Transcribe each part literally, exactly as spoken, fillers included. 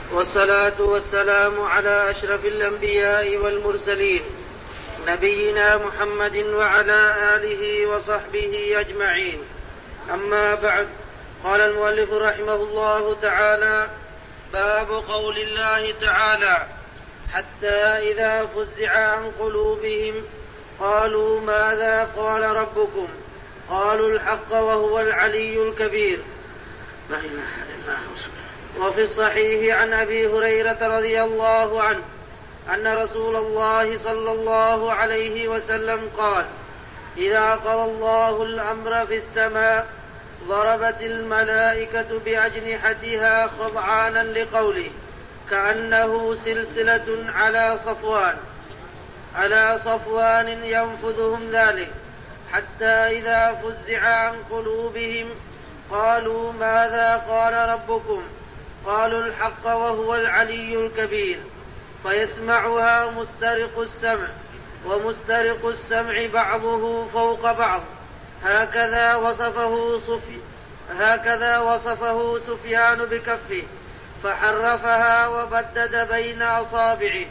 والصلاة والسلام على أشرف الأنبياء والمرسلين نبينا محمد وعلى آله وصحبه أجمعين. أما بعد، قال المؤلف رحمه الله تعالى: باب قول الله تعالى: حتى إذا فزع عن قلوبهم قالوا ماذا قال ربكم قالوا الحق وهو العلي الكبير. لا إله إلا هو. وفي الصحيح عن أبي هريرة رضي الله عنه أن رسول الله صلى الله عليه وسلم قال: إذا قضى الله الأمر في السماء ضربت الملائكة بأجنحتها خضعانا لقوله كأنه سلسلة على صفوان على صفوان ينفذهم ذلك، حتى إذا فزع عن قلوبهم قالوا ماذا قال ربكم قالوا الحق وهو العلي الكبير، فيسمعها مسترق السمع، ومسترق السمع بعضه فوق بعض، هكذا وصفه صفي هكذا وصفه سفيان بكفه، فحرفها وبدد بين أصابعه،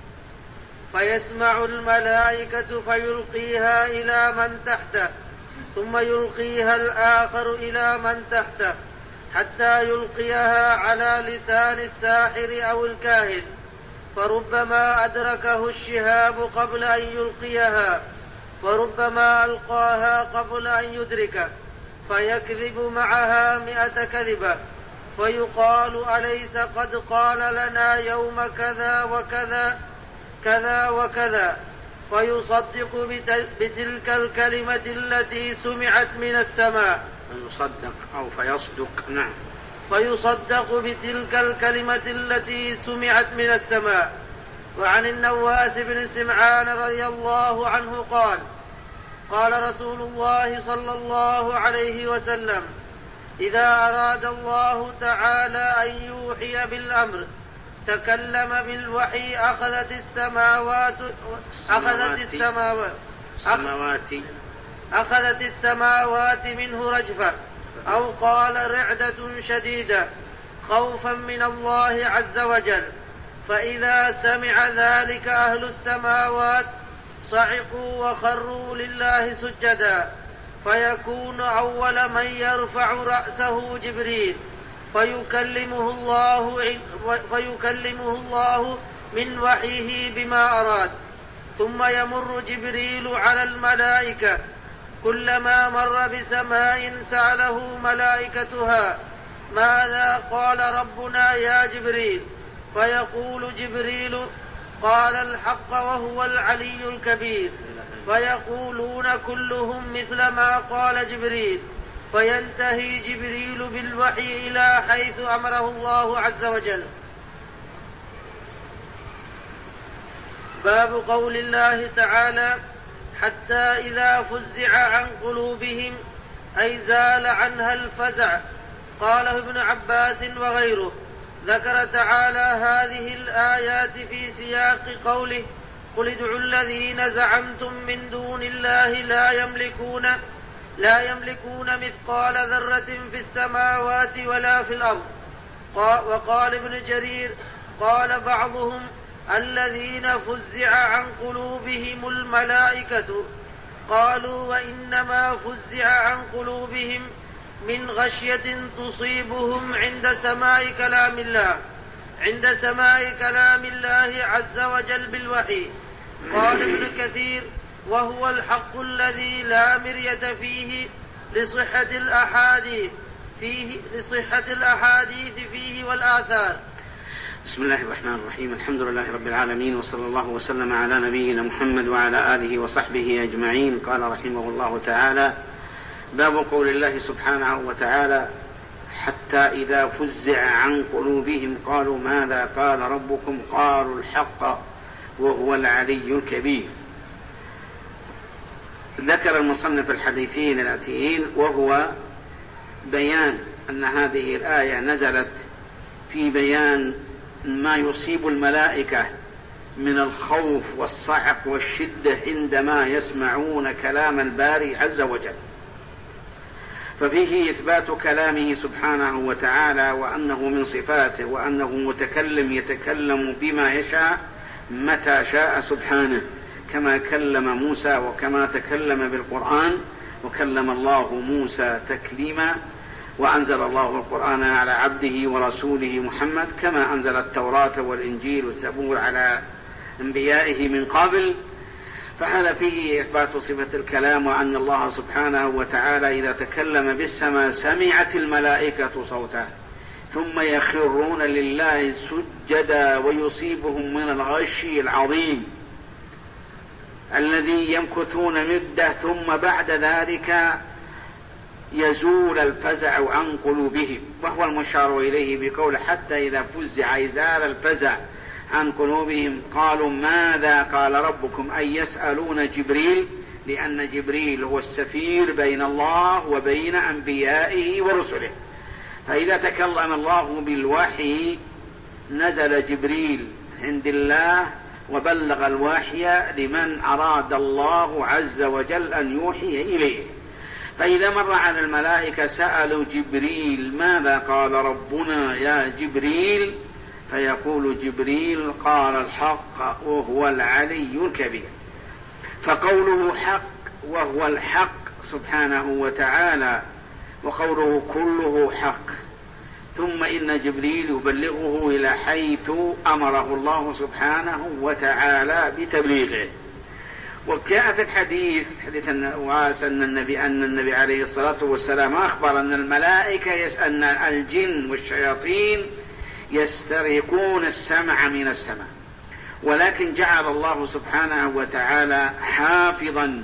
فيسمع الملائكة فيلقيها إلى من تحته، ثم يلقيها الآخر إلى من تحته، حتى يلقيها على لسان الساحر أو الكاهن، فربما أدركه الشهاب قبل أن يلقيها، وربما ألقاها قبل أن يدركه، فيكذب معها مئة كذبة، فيقال: أليس قد قال لنا يوم كذا وكذا كذا وكذا، فيصدق بتلك الكلمة التي سمعت من السماء فيصدق أو فيصدق نعم فيصدق بتلك الكلمة التي سمعت من السماء. وعن النواس بن سمعان رضي الله عنه قال: قال رسول الله صلى الله عليه وسلم: إذا أراد الله تعالى أن يوحي بالأمر تكلم بالوحي أخذت السماوات أخذت السماوات السماوات أخذت السماوات منه رجفة، أو قال رعدة شديدة، خوفا من الله عز وجل، فإذا سمع ذلك أهل السماوات صعقوا وخروا لله سجدا، فيكون أول من يرفع رأسه جبريل، فيكلمه الله فيكلمه الله من وحيه بما أراد، ثم يمر جبريل على الملائكة، كلما مر بسماء سأله ملائكتها: ماذا قال ربنا يا جبريل؟ فيقول جبريل: قال الحق وهو العلي الكبير، فيقولون كلهم مثل ما قال جبريل، فينتهي جبريل بالوحي إلى حيث أمره الله عز وجل. باب قول الله تعالى: حتى إذا فزع عن قلوبهم، أي زال عنها الفزع. قاله ابن عباس وغيره. ذكر تعالى هذه الآيات في سياق قوله: قل ادعوا الذين زعمتم من دون الله لا يملكون لا يملكون مثقال ذرة في السماوات ولا في الأرض. وقال ابن جرير: قال بعضهم: الذين فزع عن قلوبهم الملائكة. قالوا: وإنما فزع عن قلوبهم من غشية تصيبهم عند سماع كلام الله عند سماع كلام الله عز وجل بالوحي. قال ابن كثير: وهو الحق الذي لا مرية فيه لصحة الأحاديث فيه لصحة الأحاديث فيه والآثار. بسم الله الرحمن الرحيم. الحمد لله رب العالمين، وصلى الله وسلم على نبينا محمد وعلى آله وصحبه أجمعين. قال رحمه الله تعالى: باب قول الله سبحانه وتعالى: حتى إذا فزع عن قلوبهم قالوا ماذا قال ربكم قالوا الحق وهو العلي الكبير. ذكر المصنف الحديثين الآتيين، وهو بيان أن هذه الآية نزلت في بيان ما يصيب الملائكة من الخوف والصعق والشدة عندما يسمعون كلام الباري عز وجل. ففيه إثبات كلامه سبحانه وتعالى وأنه من صفاته وأنه متكلم يتكلم بما يشاء متى شاء سبحانه، كما كلم موسى وكما تكلم بالقرآن، وكلم الله موسى تكليما، وأنزل الله القرآن على عبده ورسوله محمد كما أنزل التوراة والإنجيل والزبور على أنبيائه من قبل. فهذا فيه إثبات صفة الكلام، وأن الله سبحانه وتعالى إذا تكلم بالسماء سمعت الملائكة صوته ثم يخرون لله سجدا ويصيبهم من الغشي العظيم الذي يمكثون مدة ثم بعد ذلك يزول الفزع عن قلوبهم، وهو المشار إليه بقول حتى إذا فزع يزال الفزع عن قلوبهم قالوا ماذا قال ربكم، أي يسألون جبريل، لأن جبريل هو السفير بين الله وبين أنبيائه ورسله. فإذا تكلم الله بالوحي نزل جبريل عند الله وبلغ الوحي لمن أراد الله عز وجل أن يوحي إليه. فإذا مر على الملائكة سألوا جبريل ماذا قال ربنا يا جبريل، فيقول جبريل قال الحق وهو العلي الكبير. فقوله حق وهو الحق سبحانه وتعالى، وقوله كله حق. ثم إن جبريل يبلغه إلى حيث أمره الله سبحانه وتعالى بتبليغه. وجاء في الحديث حديث النواس أن النبي أن النبي عليه الصلاة والسلام أخبر أن الملائكة يس أن الجن والشياطين يسترقون السمع من السماء، ولكن جعل الله سبحانه وتعالى حافظا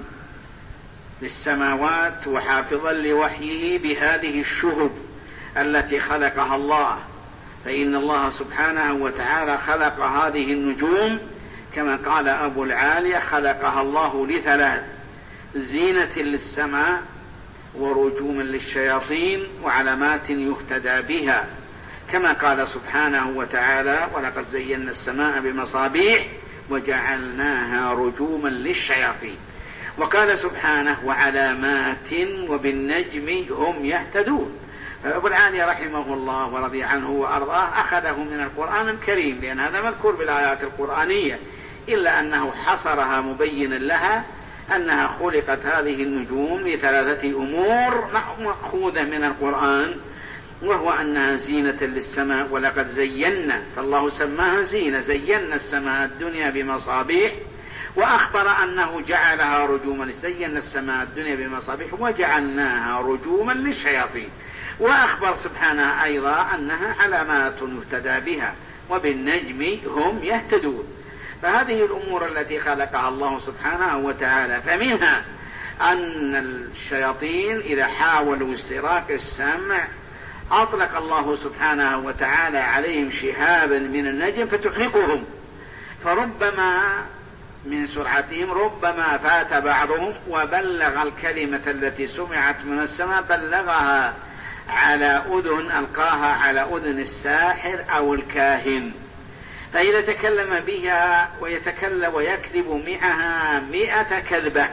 للسماوات وحافظا لوحيه بهذه الشهب التي خلقها الله. فإن الله سبحانه وتعالى خلق هذه النجوم كما قال أبو العالية خلقها الله لثلاث: زينة للسماء، ورجوما للشياطين، وعلامات يهتدى بها، كما قال سبحانه وتعالى ولقد زينا السماء بمصابيح وجعلناها رجوما للشياطين. وقال سبحانه وعلامات وبالنجم هم يهتدون. فأبو العالية رحمه الله ورضي عنه وأرضاه أخذه من القرآن الكريم، لأن هذا مذكور بالآيات القرآنية، إلا أنه حصرها مبينا لها أنها خلقت هذه النجوم لثلاثة أمور مأخوذة من القرآن، وهو أنها زينة للسماء. ولقد زينا، فالله سماها زينة، زينا السماء الدنيا بمصابيح، وأخبر أنه جعلها رجوما، زينا السماء الدنيا بمصابيح وجعلناها رجوما للشياطين. وأخبر سبحانه أيضا أنها علامات يهتدى بها، وبالنجم هم يهتدون. فهذه الأمور التي خلقها الله سبحانه وتعالى، فمنها أن الشياطين إذا حاولوا استراق السمع أطلق الله سبحانه وتعالى عليهم شهابا من النجم فتحرقهم، فربما من سرعتهم ربما فات بعضهم وبلغ الكلمة التي سمعت من السماء بلغها على أذن ألقاها على أذن الساحر أو الكاهن، فإذا تكلم بها ويتكلم ويكذب معها مئة كذبة،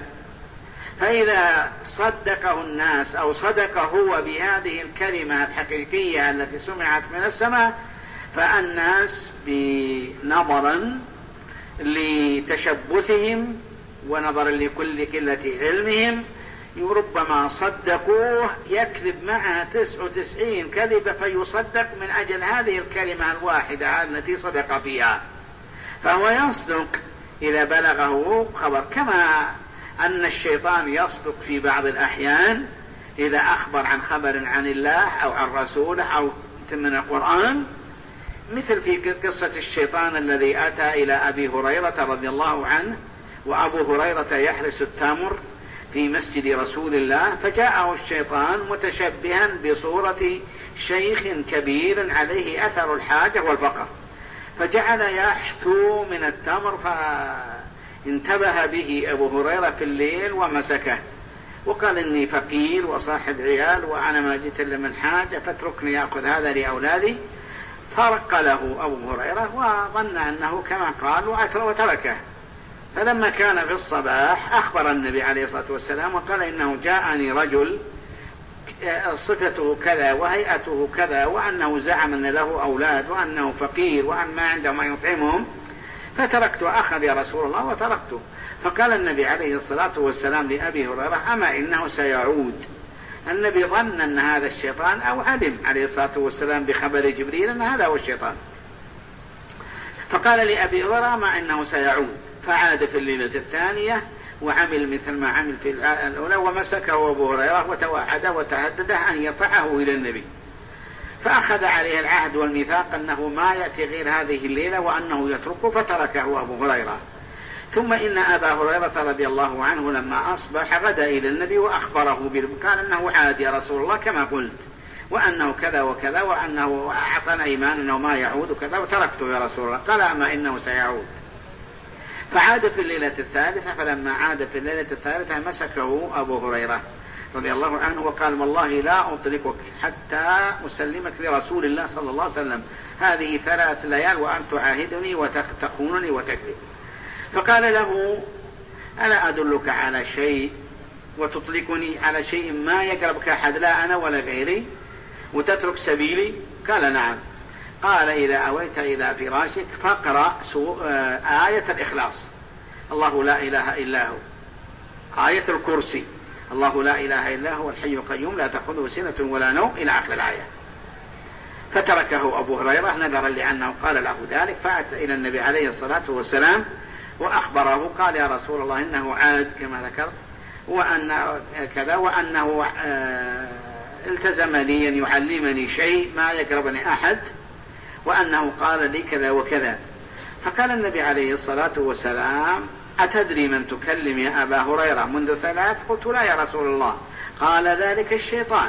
فإذا صدقه الناس أو صدق هو بهذه الكلمة الحقيقية التي سمعت من السماء، فالناس بنظرا لتشبثهم ونظرا لكل قلة علمهم ربما صدقوه، يكذب معها تسع وتسعين كذبة فيصدق من أجل هذه الكلمة الواحدة التي صدق فيها، فهو يصدق إذا بلغه خبر. كما أن الشيطان يصدق في بعض الأحيان إذا أخبر عن خبر عن الله أو عن رسوله أو من القرآن، مثل في قصة الشيطان الذي أتى إلى أبي هريرة رضي الله عنه، وأبو هريرة يحرس التمر في مسجد رسول الله، فجاءه الشيطان متشبها بصورة شيخ كبير عليه أثر الحاجة والفقر، فجعل يحثو من التمر، فانتبه به أبو هريرة في الليل ومسكه وقال إني فقير وصاحب عيال وأنا ما جئت إلا من حاجة فاتركني أخذ هذا لأولادي. فرق له أبو هريرة وظن أنه كما قال وتركه. فلما كان في الصباح أخبر النبي عليه الصلاة والسلام وقال إنه جاءني رجل صفته كذا وهيئته كذا، وأنه زعم أن له أولاد وأنه فقير وأن ما عنده ما يطعمهم، فتركته. أخذ يا رسول الله وتركته. فقال النبي عليه الصلاة والسلام لأبي هريرة: أما إنه سيعود. النبي ظن أن هذا الشيطان، أو علم عليه الصلاة والسلام بخبر جبريل أن هذا هو الشيطان، فقال لأبي هريرة: أما إنه سيعود. فعاد في الليلة الثانية وعمل مثل ما عمل في الأولى، ومسكه أبو هريرة وتوعد وتهدده أن يرفعه إلى النبي. فأخذ عليه العهد والميثاق أنه ما يأتي غير هذه الليلة وأنه يتركه، فتركه أبو هريرة. ثم إن أبا هريرة رضي الله عنه لما أصبح غدا إلى النبي وأخبره بالمكان أنه عاد يا رسول الله كما قلت، وأنه كذا وكذا، وأنه أعطانا إيمان أنه ما يعود وكذا، وتركته يا رسول الله. قال: أما إنه سيعود. فعاد في الليلة الثالثة. فلما عاد في الليلة الثالثة مسكه أبو هريرة رضي الله عنه وقال: والله لا أطلقك حتى أسلمك لرسول الله صلى الله عليه وسلم، هذه ثلاث ليال وأن تعاهدني وتخونني وتكذب. فقال له: ألا أدلك على شيء وتطلقني على شيء ما يقربك أحد، لا أنا ولا غيري، وتترك سبيلي؟ قال: نعم. قال: إذا أويت إلى فراشك فاقرأ آية الإخلاص، الله لا إله إلا هو، آية الكرسي، الله لا إله إلا هو الحي القيوم لا تأخذه سنة ولا نوم، إلى آخر الآية. فتركه أبو هريرة نظرا لأنه قال له ذلك. فأتى إلى النبي عليه الصلاة والسلام وأخبره. قال: يا رسول الله إنه عاد كما ذكرت، وأن كذا، وأنه التزم لي أن يعلمني شيء ما يقربني أحد، وأنه قال لي كذا وكذا. فقال النبي عليه الصلاة والسلام: أتدري من تكلم يا أبا هريرة منذ ثلاث؟ قلت: لا يا رسول الله. قال: ذلك الشيطان،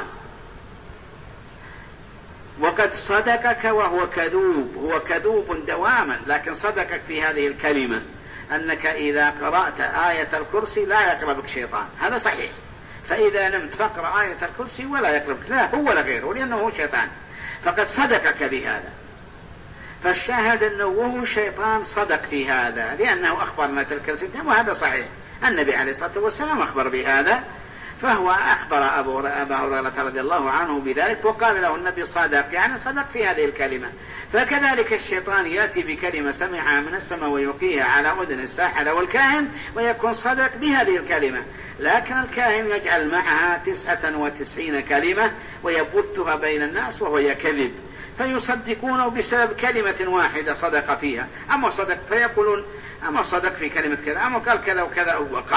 وقد صدقك وهو كذوب، هو كذوب دواما، لكن صدقك في هذه الكلمة أنك إذا قرأت آية الكرسي لا يقربك شيطان، هذا صحيح. فإذا نمت فاقرأ آية الكرسي ولا يقربك، لا هو ولا غيره، لأنه هو شيطان، فقد صدقك بهذا. فالشاهد أنه وهو شيطان صدق في هذا، لأنه أخبرنا تلك الستة، وهذا صحيح. النبي عليه الصلاة والسلام أخبر بهذا، فهو أخبر أبا هريرة رضي الله عنه بذلك، وقال له النبي: صدق، يعني صدق في هذه الكلمة. فكذلك الشيطان يأتي بكلمة سمعها من السماء ويلقيها على أذن الساحر والكاهن، ويكون صدق بهذه الكلمة. لكن الكاهن يجعل معها تسعة وتسعين كلمة ويبثها بين الناس وهو يكذب، فيصدقونه بسبب كلمة واحدة صدق فيها. أما صدق فيقولون: أما صدق في كلمة كذا، أما قال كذا وكذا وقع،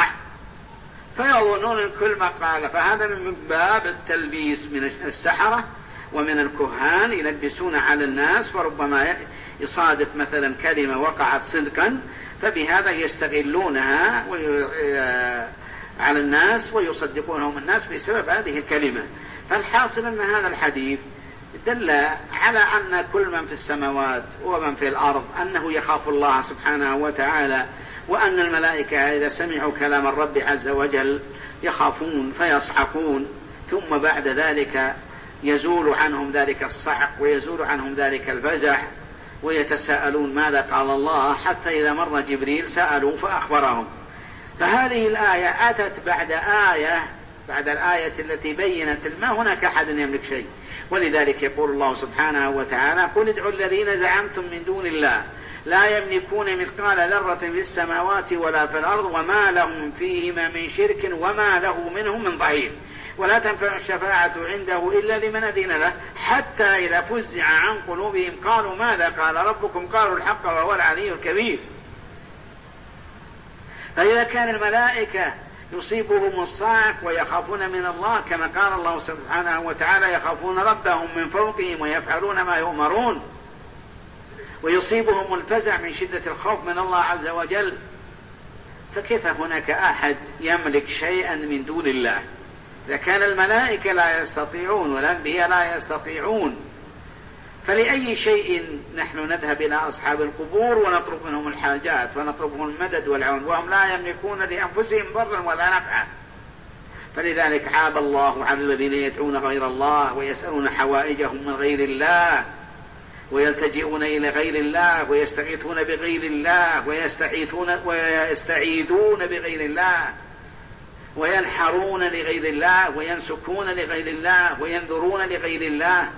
فيظنون كل ما قال. فهذا من باب التلبيس من السحرة ومن الكهان، يلبسون على الناس، فربما يصادف مثلا كلمة وقعت صدقا، فبهذا يستغلونها على الناس ويصدقونهم الناس بسبب هذه الكلمة. فالحاصل أن هذا الحديث دل على أن كل من في السماوات ومن في الأرض أنه يخاف الله سبحانه وتعالى، وأن الملائكة إذا سمعوا كلام الرب عز وجل يخافون فيصعقون، ثم بعد ذلك يزول عنهم ذلك الصعق ويزول عنهم ذلك الفزع، ويتساءلون ماذا قال الله، حتى إذا مر جبريل سألوا فأخبرهم. فهذه الآية أتت بعد آية بعد الآية التي بينت ما هناك أحد يملك شيء. ولذلك يقول الله سبحانه وتعالى: قل ادعوا الذين زعمتم من دون الله لا يملكون مثقال ذرة في السماوات ولا في الأرض وما لهم فيهما من شرك وما له منهم من ظهير ولا تنفع الشفاعة عنده إلا لمن أذن له حتى إذا فزع عن قلوبهم قالوا ماذا قال ربكم قالوا الحق وهو العلي الكبير. فإذا كان الملائكة يصيبهم الصاعق ويخافون من الله كما قال الله سبحانه وتعالى: يخافون ربهم من فوقهم ويفعلون ما يؤمرون، ويصيبهم الفزع من شدة الخوف من الله عز وجل، فكيف هناك أحد يملك شيئا من دون الله؟ إذا كان الملائكة لا يستطيعون والأنبياء لا يستطيعون، فلأي شيء نحن نذهب إلى أصحاب القبور ونطلب منهم الحاجات ونطلب منهم المدد والعون وهم لا يملكون لأنفسهم ضرا ولا نفعا؟ فلذلك عاب الله على الذين يدعون غير الله ويسألون حوائجهم من غير الله ويلتجئون إلى غير الله ويستغيثون بغير الله ويستعيذون ويستعيذون بغير الله وينحرون لغير الله وينسكون لغير الله وينذرون لغير الله.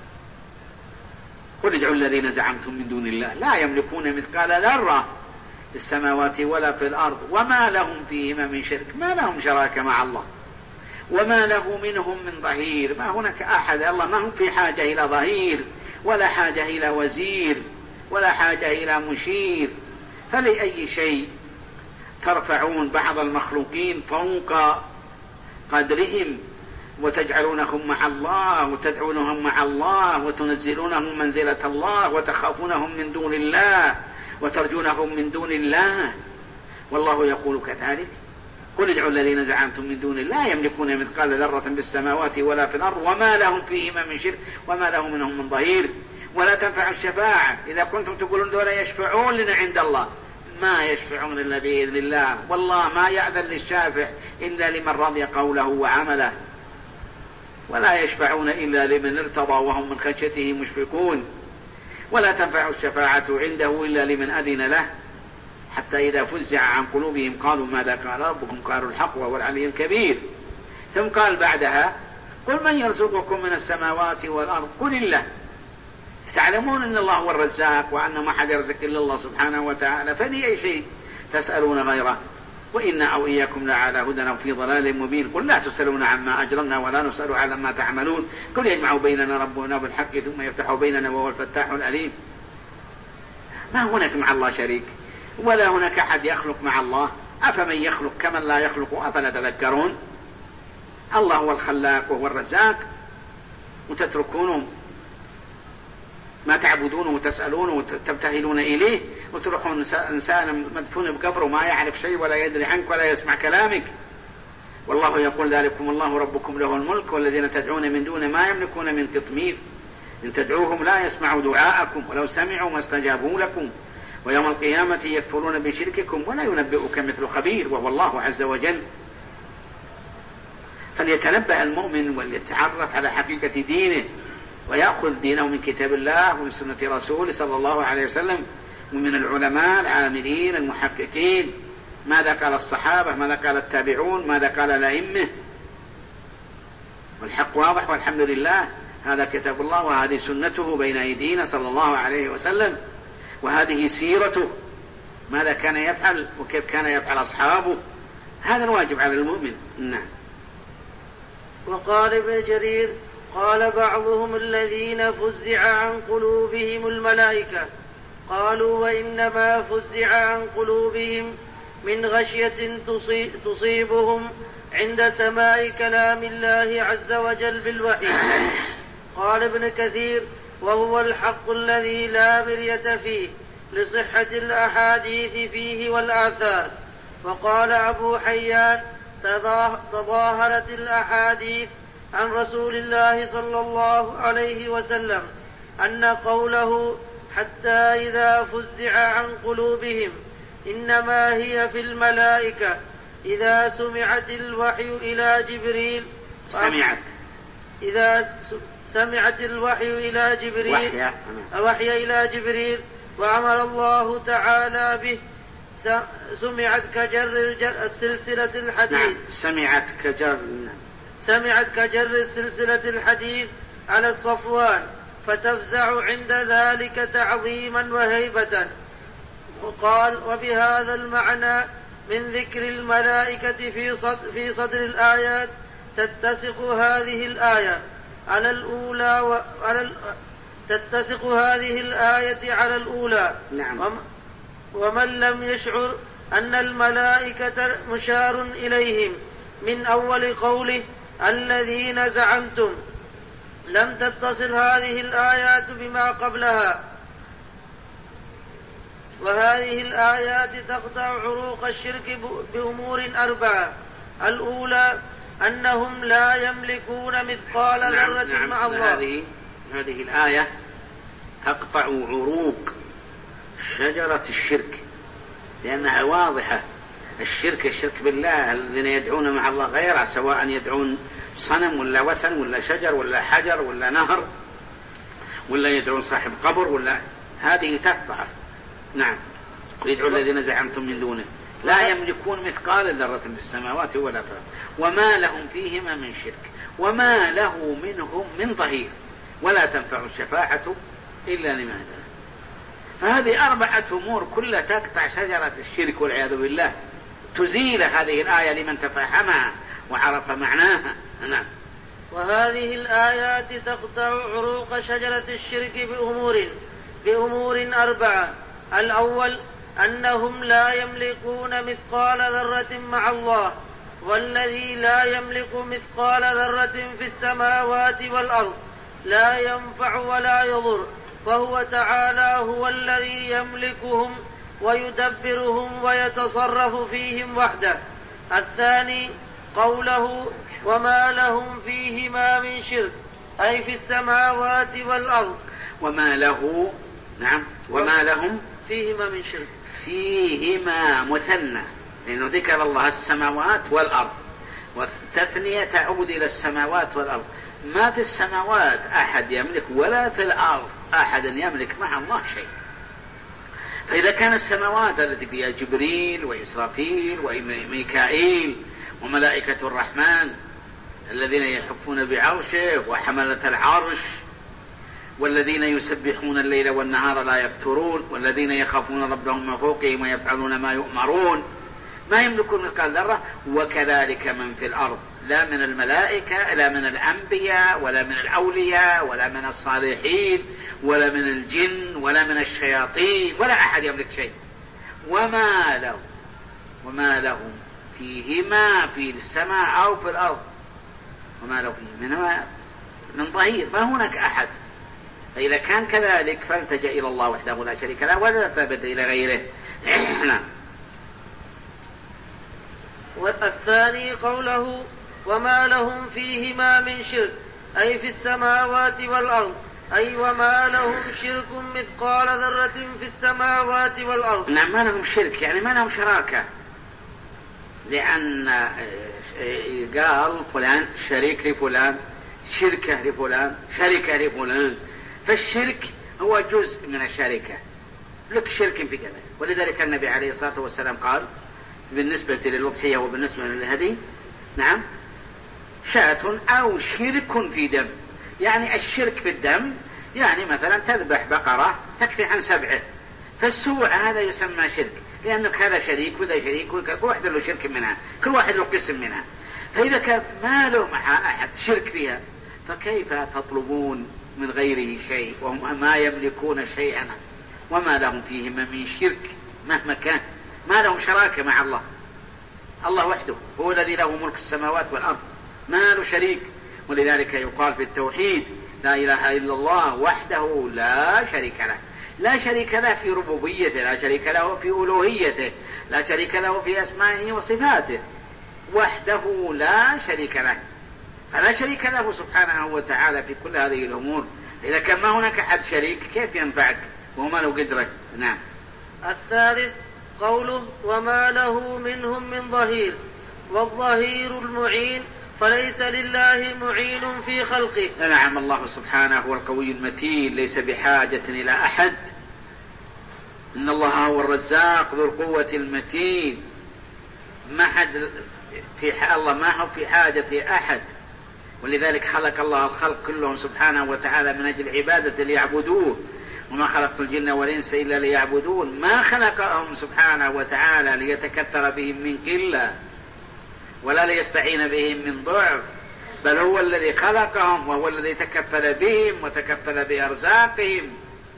قل ادعوا الذين زعمتم من دون الله لا يملكون مثقال ذرة في السماوات ولا في الأرض وما لهم فيهما من شرك، ما لهم شراك مع الله وما له منهم من ظهير. ما هناك أحد، الله ما هم في حاجة إلى ظهير ولا حاجة إلى وزير ولا حاجة إلى مشير. فلأي شيء ترفعون بعض المخلوقين فوق قدرهم وتجعلونهم مع الله وتدعونهم مع الله وتنزلونهم منزلة الله وتخافونهم من دون الله وترجونهم من دون الله والله يقول كذلك. قل ادعوا الذين زعمتم من دون الله لا يملكون مثقال ذرة في السماوات ولا في الأرض وما لهم فيهما من شرك وما له منهم من ظهير. ولا تنفع الشفاعة. إذا كنتم تقولون ذولا يشفعون لنا عند الله، ما يشفعون إلا بإذن الله، والله ما يأذن للشافع إلا لمن رضي قوله وعمله، ولا يشفعون إلا لمن ارتضى وهم من خشيته مشفقون. ولا تنفع الشفاعة عنده إلا لمن أذن له، حتى إذا فزع عن قلوبهم قالوا ماذا قال ربكم قالوا الحق وهو العلي الكبير. ثم قال بعدها قل من يرزقكم من السماوات والأرض قل الله. تعلمون أن الله هو الرزاق وأن ما حد يرزق إلا الله سبحانه وتعالى، فلأي شيء تسألون غيره. وإنا أو إياكم لعلى هدى أو في ضلال مبين. قل لا تسألون عما أجرمنا ولا نسأل على ما تعملون. قل يجمع بيننا ربنا بالحق ثم يفتح بيننا وهو الفتاح العليم. ما هناك مع الله شريك ولا هناك أحد يخلق مع الله. أفمن يخلق كمن لا يخلق أفلا تذكرون. الله هو الخلاق وهو الرزاق، وتتركونه ما تعبدونه وتسألونه وتبتهلون إليه وتروحون إنسان مدفون بقبره ما يعرف شيء ولا يدري عنك ولا يسمع كلامك. والله يقول ذلكم الله ربكم له الملك والذين تدعون من دون ما يملكون من قطمير إن تدعوهم لا يسمعوا دعاءكم ولو سمعوا ما استجابوا لكم ويوم القيامة يكفرون بشرككم ولا ينبئك مثل خبير وهو الله عز وجل. فليتنبه المؤمن وليتعرف على حقيقة دينه ويأخذ دينه من كتاب الله ومن سنة رسوله صلى الله عليه وسلم ومن العلماء العاملين المحققين. ماذا قال الصحابة، ماذا قال التابعون، ماذا قال الأئمة. والحق واضح والحمد لله. هذا كتاب الله وهذه سنته بين أيدينا صلى الله عليه وسلم، وهذه سيرته ماذا كان يفعل وكيف كان يفعل أصحابه. هذا الواجب على المؤمن. نعم. وقال ابن جرير قال بعضهم الذين فزع عن قلوبهم الملائكة قالوا وإنما فزع عن قلوبهم من غشية تصيبهم عند سماع كلام الله عز وجل بالوحي. قال ابن كثير وهو الحق الذي لا مرية فيه لصحة الأحاديث فيه والآثار. وقال أبو حيان تظاهرت الأحاديث عن رسول الله صلى الله عليه وسلم أن قوله حتى إذا فزع عن قلوبهم إنما هي في الملائكة إذا سمعت الوحي إلى جبريل سمعت إذا سمعت الوحي إلى جبريل الوحي إلى جبريل وأمر الله تعالى به سمعت كجر السلسلة الحديد. نعم. سمعت كجر سمعت كجر السلسلة الحديد على الصفوان فتفزع عند ذلك تعظيما وهيبة. وقال وبهذا المعنى من ذكر الملائكة في صدر, في صدر الآيات تتسق هذه الآية على الأولى وعلى ال... تتسق هذه الآية على الأولى. نعم. ومن لم يشعر أن الملائكة مشار إليهم من أول قوله الذين زعمتم لم تتصل هذه الآيات بما قبلها. وهذه الآيات تقطع عروق الشرك بأمور أربعة. الأولى أنهم لا يملكون مثقال ذرة. نعم. مع الله. هذه هذه الآية تقطع عروق شجرة الشرك لأنها واضحة. الشرك الشرك بالله الذين يدعون مع الله غيره سواء يدعون صنم ولا وثن ولا شجر ولا حجر ولا نهر ولا يدعون صاحب قبر ولا هذه تقطع. نعم. يدعو الذين زعمتم من دونه لا يملكون مثقال ذرة في السماوات ولا في الأرض وما لهم فيهما من شرك وما له منهم من ظهير ولا تنفع الشفاعة إلا لمن أذن. فهذه أربعة أمور كلها تقطع شجرة الشرك والعياذ بالله، تزيل هذه الآية لمن تفهمها وعرف معناها. نعم. وهذه الآيات تقطع عروق شجرة الشرك بأمور بأمور أربعة. الأول أنهم لا يملكون مثقال ذرة مع الله، والذي لا يملك مثقال ذرة في السماوات والأرض لا ينفع ولا يضر، فهو تعالى هو الذي يملكهم ويدبرهم ويتصرف فيهم وحده. الثاني قوله وما لهم فيهما من شرك، أي في السماوات والأرض. وما له نعم وما لهم فيهما من شرك، فيهما مثنى لأنه ذكر الله السماوات والأرض، والتثنية تعود إلى السماوات والأرض. ما في السماوات أحد يملك ولا في الأرض أحد يملك مع الله شيء. فإذا كان السماوات التي فيها جبريل وإسرافيل وميكائيل وملائكة الرحمن الذين يحفون بعرشه وحملة العرش والذين يسبحون الليل والنهار لا يفترون والذين يخافون ربهم من فوقهم ويفعلون ما يؤمرون، ما يملكون مثقال ذرة. وكذلك من في الأرض، لا من الملائكة لا من الأنبياء ولا من الأولياء ولا من الصالحين ولا من الجن ولا من الشياطين، ولا أحد يملك شيء. وما له وما لهم فيهما في السماء أو في الأرض وما له فيهما من ظهير، ما هناك أحد. فإذا كان كذلك فالتجأ إلى الله وحده لا شريك له ولا ثبت إلى غيره. نعم. والثاني قوله وما لهم فيهما من شرك، أي في السماوات والأرض، أي وما لهم شرك مثقال ذرة في السماوات والأرض. نعم، ما لهم شرك يعني ما لهم شراكة، لأن قال فلان شريك لفلان، شركة لفلان، شركة لفلان، فالشرك هو جزء من الشركة، لك شرك في كذا. ولذلك النبي عليه الصلاة والسلام قال بالنسبة للأضحية وبالنسبة للهدي نعم شاة أو شرك في دم. يعني الشرك في الدم يعني مثلا تذبح بقرة تكفي عن سبعه، فالسوء هذا يسمى شرك، لأنك هذا شريك وذا شريك وكل واحد له شرك منها، كل واحد له قسم منها. فإذا كان ما له مع أحد شرك فيها فكيف تطلبون من غيره شيء وهم ما يملكون شيئا؟ وما لهم فيهما من شرك مهما كان، ما لهم شراكة مع الله. الله وحده هو الذي له ملك السماوات والأرض، ما له شريك. ولذلك يقال في التوحيد لا إله إلا الله وحده لا شريك له، لا شريك له في ربوبيته، لا شريك له في ألوهيته، لا شريك له في أسمائه وصفاته، وحده لا شريك له. فلا شريك له سبحانه وتعالى في كل هذه الأمور. إذا كان ما هناك أحد شريك كيف ينفعك وهو ما له قدرة؟ نعم. الثالث قوله وما له منهم من ظهير، والظهير المعين، فليس لله معين في خلقه. نعم، الله سبحانه هو القوي المتين، ليس بحاجة إلى أحد. إن الله هو الرزاق ذو القوة المتين، ما حد في الله ما هو في حاجة أحد. ولذلك خلق الله الخلق كلهم سبحانه وتعالى من أجل عبادة ليعبدوه، وما خلقت الجن والإنس إلا ليعبدون. ما خلقهم سبحانه وتعالى ليتكثر بهم من قلة ولا ليستعين بهم من ضعف، بل هو الذي خلقهم وهو الذي تكفل بهم وتكفل بأرزاقهم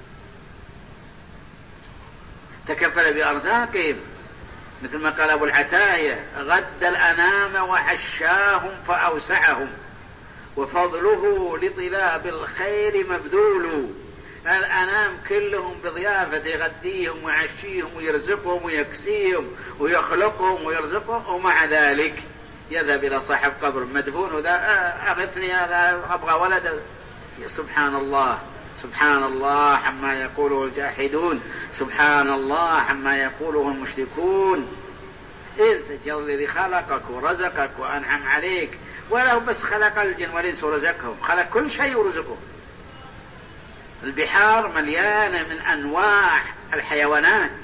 تكفل بأرزاقهم مثل ما قال أبو العتاية غد الأنام وعشاهم فأوسعهم، وفضله لطلاب الخير مبذول. الأنام كلهم بضيافة يغديهم ويعشيهم ويرزقهم ويكسيهم ويخلقهم ويرزقهم، ومع ذلك يذهب إلى صاحب قبر مدفون وذا أغثني هذا أبغى ولد. سبحان الله سبحان الله عما يقوله الجاحدون، سبحان الله عما يقوله المشركون. إذ الذي خلقك ورزقك وأنعم عليك، وله بس خلق الجن والإنس ورزقهم، خلق كل شيء ورزقه. البحار مليانة من أنواع الحيوانات،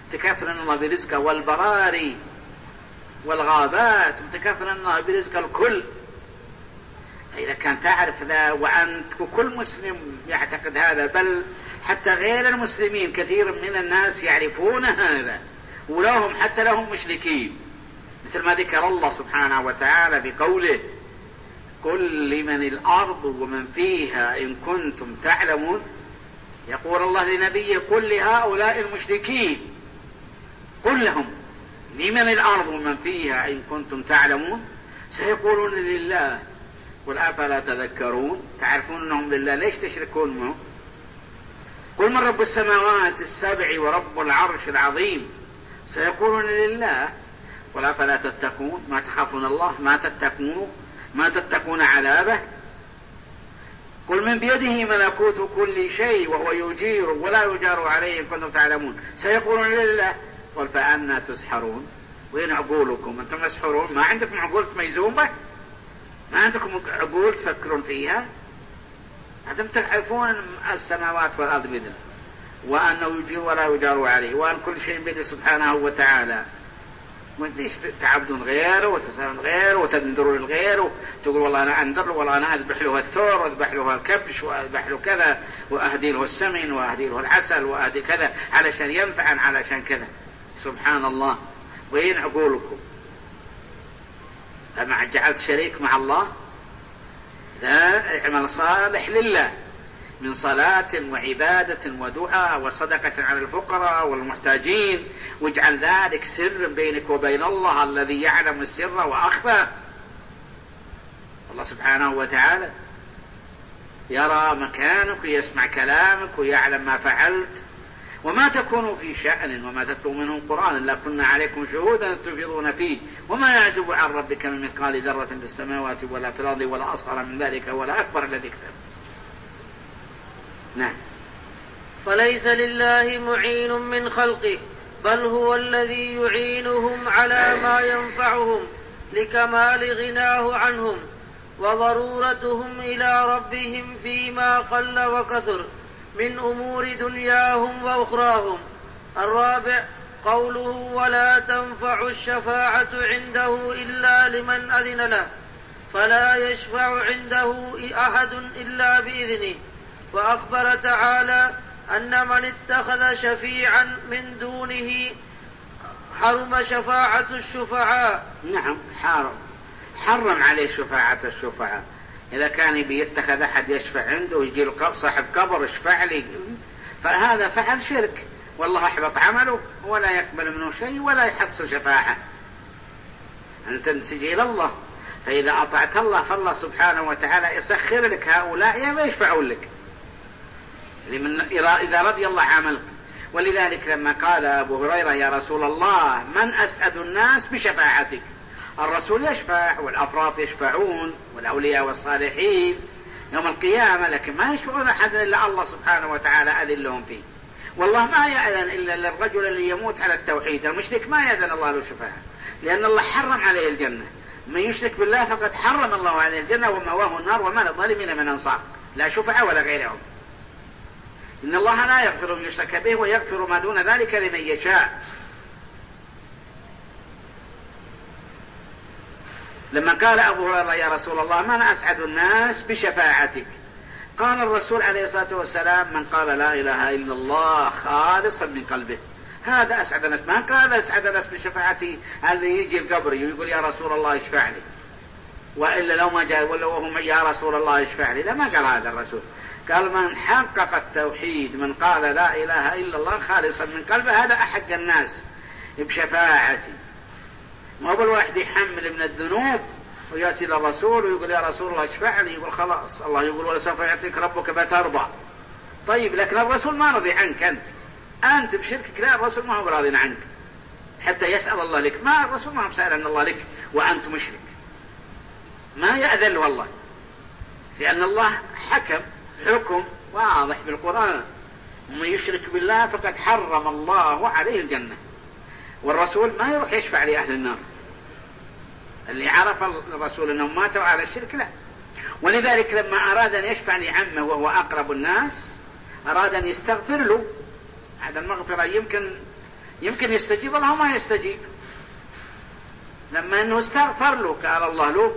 متكاثرا الله برزقه، والبراري والغابات متكاثرا الله برزق الكل. إذا كان تعرف ذا، وأنت وكل مسلم يعتقد هذا، بل حتى غير المسلمين كثير من الناس يعرفون هذا، ولهم حتى لهم مشركين، مثل ما ذكر الله سبحانه وتعالى بقوله: قل لمن الأرض ومن فيها إن كنتم تعلمون. يقول الله لنبيه: قل لهؤلاء المشركين، قل لهم لمن الأرض ومن فيها إن كنتم تعلمون، سيقولون لله. قل أفلا تذكرون؟ تعرفون أنهم لله، ليش تشركون معه؟ قل من رب السماوات السبع ورب العرش العظيم، سيقولون لله. قل أفلا تتقون؟ ما تخافون الله؟ ما تتقون ما تتقون عذابه؟ قل من بيده ملكوت كل شيء وهو يجير ولا يجار عليه إن كنتم تعلمون، سيقولون لله. قل فأنا تسحرون؟ وين عقولكم؟ أنتم مسحرون، ما عندكم عقول تميزون به؟ ما عندكم عقول تفكرون فيها؟ أنتم تعرفون السماوات والأرض بيده، وأنه يجير ولا يجار عليه، وأن كل شيء بيده سبحانه وتعالى. وليش تعبدون غيره وتسألون غيره وتنذرون الغيره، تقول والله أنا أنذر له، والله أنا أذبح له الثور وأذبح له الكبش وأذبح له كذا وأهدي له السمن وأهدي له العسل وأهدي كذا علشان ينفعا علشان كذا. سبحان الله، وين عقولكم؟ أما جعلت شريك مع الله؟ لا، اعمل صالح لله من صلاة وعبادة ودعاء وصدقة على الفقراء والمحتاجين، واجعل ذلك سر بينك وبين الله الذي يعلم السر وأخفى. الله سبحانه وتعالى يرى مكانك ويسمع كلامك ويعلم ما فعلت. وما تكونوا في شأن وما تتلو منه قرآن إلا كنا عليكم شهودا تفيضون فيه وما يعزب عن ربك من مثقال ذرة في السماوات ولا في الأرض ولا أصغر من ذلك ولا أكبر الذي كتب. نعم. فليس لله معين من خلقه، بل هو الذي يعينهم على ما ينفعهم لكمال غناه عنهم وضرورتهم إلى ربهم فيما قل وكثر من أمور دنياهم وأخراهم. الرابع قوله: ولا تنفع الشفاعة عنده إلا لمن أذن له، فلا يشفع عنده أحد إلا بإذنه. وأخبر تعالى أن من اتخذ شفيعا من دونه حرم شفاعة الشفعاء. نعم، حرم حرم عليه شفاعة الشفعاء. إذا كان بيتخذ أحد يشفع عنده ويجي صاحب قبر اشفع لي، فهذا فعل شرك، والله أحبط عمله ولا يقبل منه شيء ولا يحصل شفاعة. أنت تجي إلى الله، فإذا أطعت الله فالله سبحانه وتعالى يسخر لك هؤلاء يا يشفعون لك إذا رضي الله عملك. ولذلك لما قال أبو هريرة: يا رسول الله من أسعد الناس بشفاعتك؟ الرسول يشفع والأفراط يشفعون والأولياء والصالحين يوم القيامة، لكن ما يشفعون أحد إلا الله سبحانه وتعالى أذن لهم فيه. والله ما يأذن إلا للرجل اللي يموت على التوحيد. المشرك ما يأذن الله له شفاعة، لأن الله حرم عليه الجنة. من يشرك بالله فقد حرم الله عليه الجنة ومأواه النار وما للظالمين من أنصار، لا شفعة ولا غيرهم. إن الله لا يغفر أن يشرك به ويغفر ما دون ذلك لمن يشاء. لما قال أبو هريرة: يا رسول الله من أسعد الناس بشفاعتك؟ قال الرسول عليه الصلاة والسلام: من قال لا إله إلا الله خالصا من قلبه، هذا أسعد الناس. ما قال أسعد الناس بشفاعتي اللي يجي القبر ويقول يا رسول الله اشفع لي، وإلا لو ما جاء ولا وهم يا رسول الله اشفع لي، لا، ما قال هذا الرسول. قال من حقق التوحيد، من قال لا إله إلا الله خالصا من قلبه، هذا أحق الناس بشفاعتي. ما هو الواحد يحمل من الذنوب ويأتي للرسول ويقول يا رسول الله اشفع لي، يقول خلاص الله يقول ولسوف يعطيك ربك فترضى. طيب، لكن الرسول ما رضي عنك، أنت أنت بشركك لا، الرسول ما هو راضي عنك حتى يسأل الله لك. ما الرسول ما هو مسأل أن الله لك وأنت مشرك، ما يأذن والله، لأن الله حكم حكم واضح بالقرآن: ومن يشرك بالله فقد حرم الله عليه الجنة. والرسول ما يروح يشفع لأهل النار، اللي عرف الرسول أنهم ماتوا على الشرك لا. ولذلك لما أراد أن يشفع لعمه وهو أقرب الناس، أراد أن يستغفر له، هذا المغفرة يمكن يمكن يستجيب الله ما يستجيب، لما أنه استغفر له قال الله له: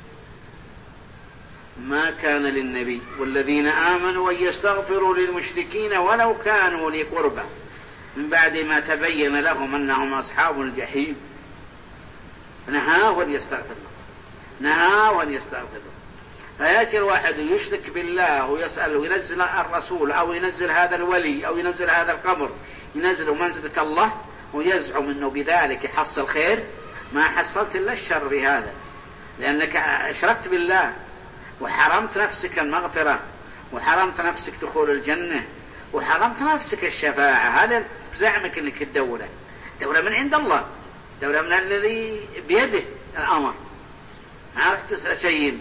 ما كان للنبي والذين آمنوا أن يستغفروا للمشركين ولو كانوا لي قربى من بعد ما تبين لهم أنهم أصحاب الجحيم. نهاه أن يستغفر له، نهاه أن يستغفر له. فيأتي الواحد يشرك بالله ويسأل وينزل الرسول أو ينزل هذا الولي أو ينزل هذا القبر، ينزل منزلة الله ويزعم أنه بذلك يحصل خير. ما حصلت إلا الشر بهذا، لأنك أشركت بالله وحرمت نفسك المغفرة وحرمت نفسك دخول الجنة وحرمت نفسك الشفاعة. هذا زعمك أنك الدولة دولة من عند الله، دولة من الذي بيده الأمر. عرفت شيء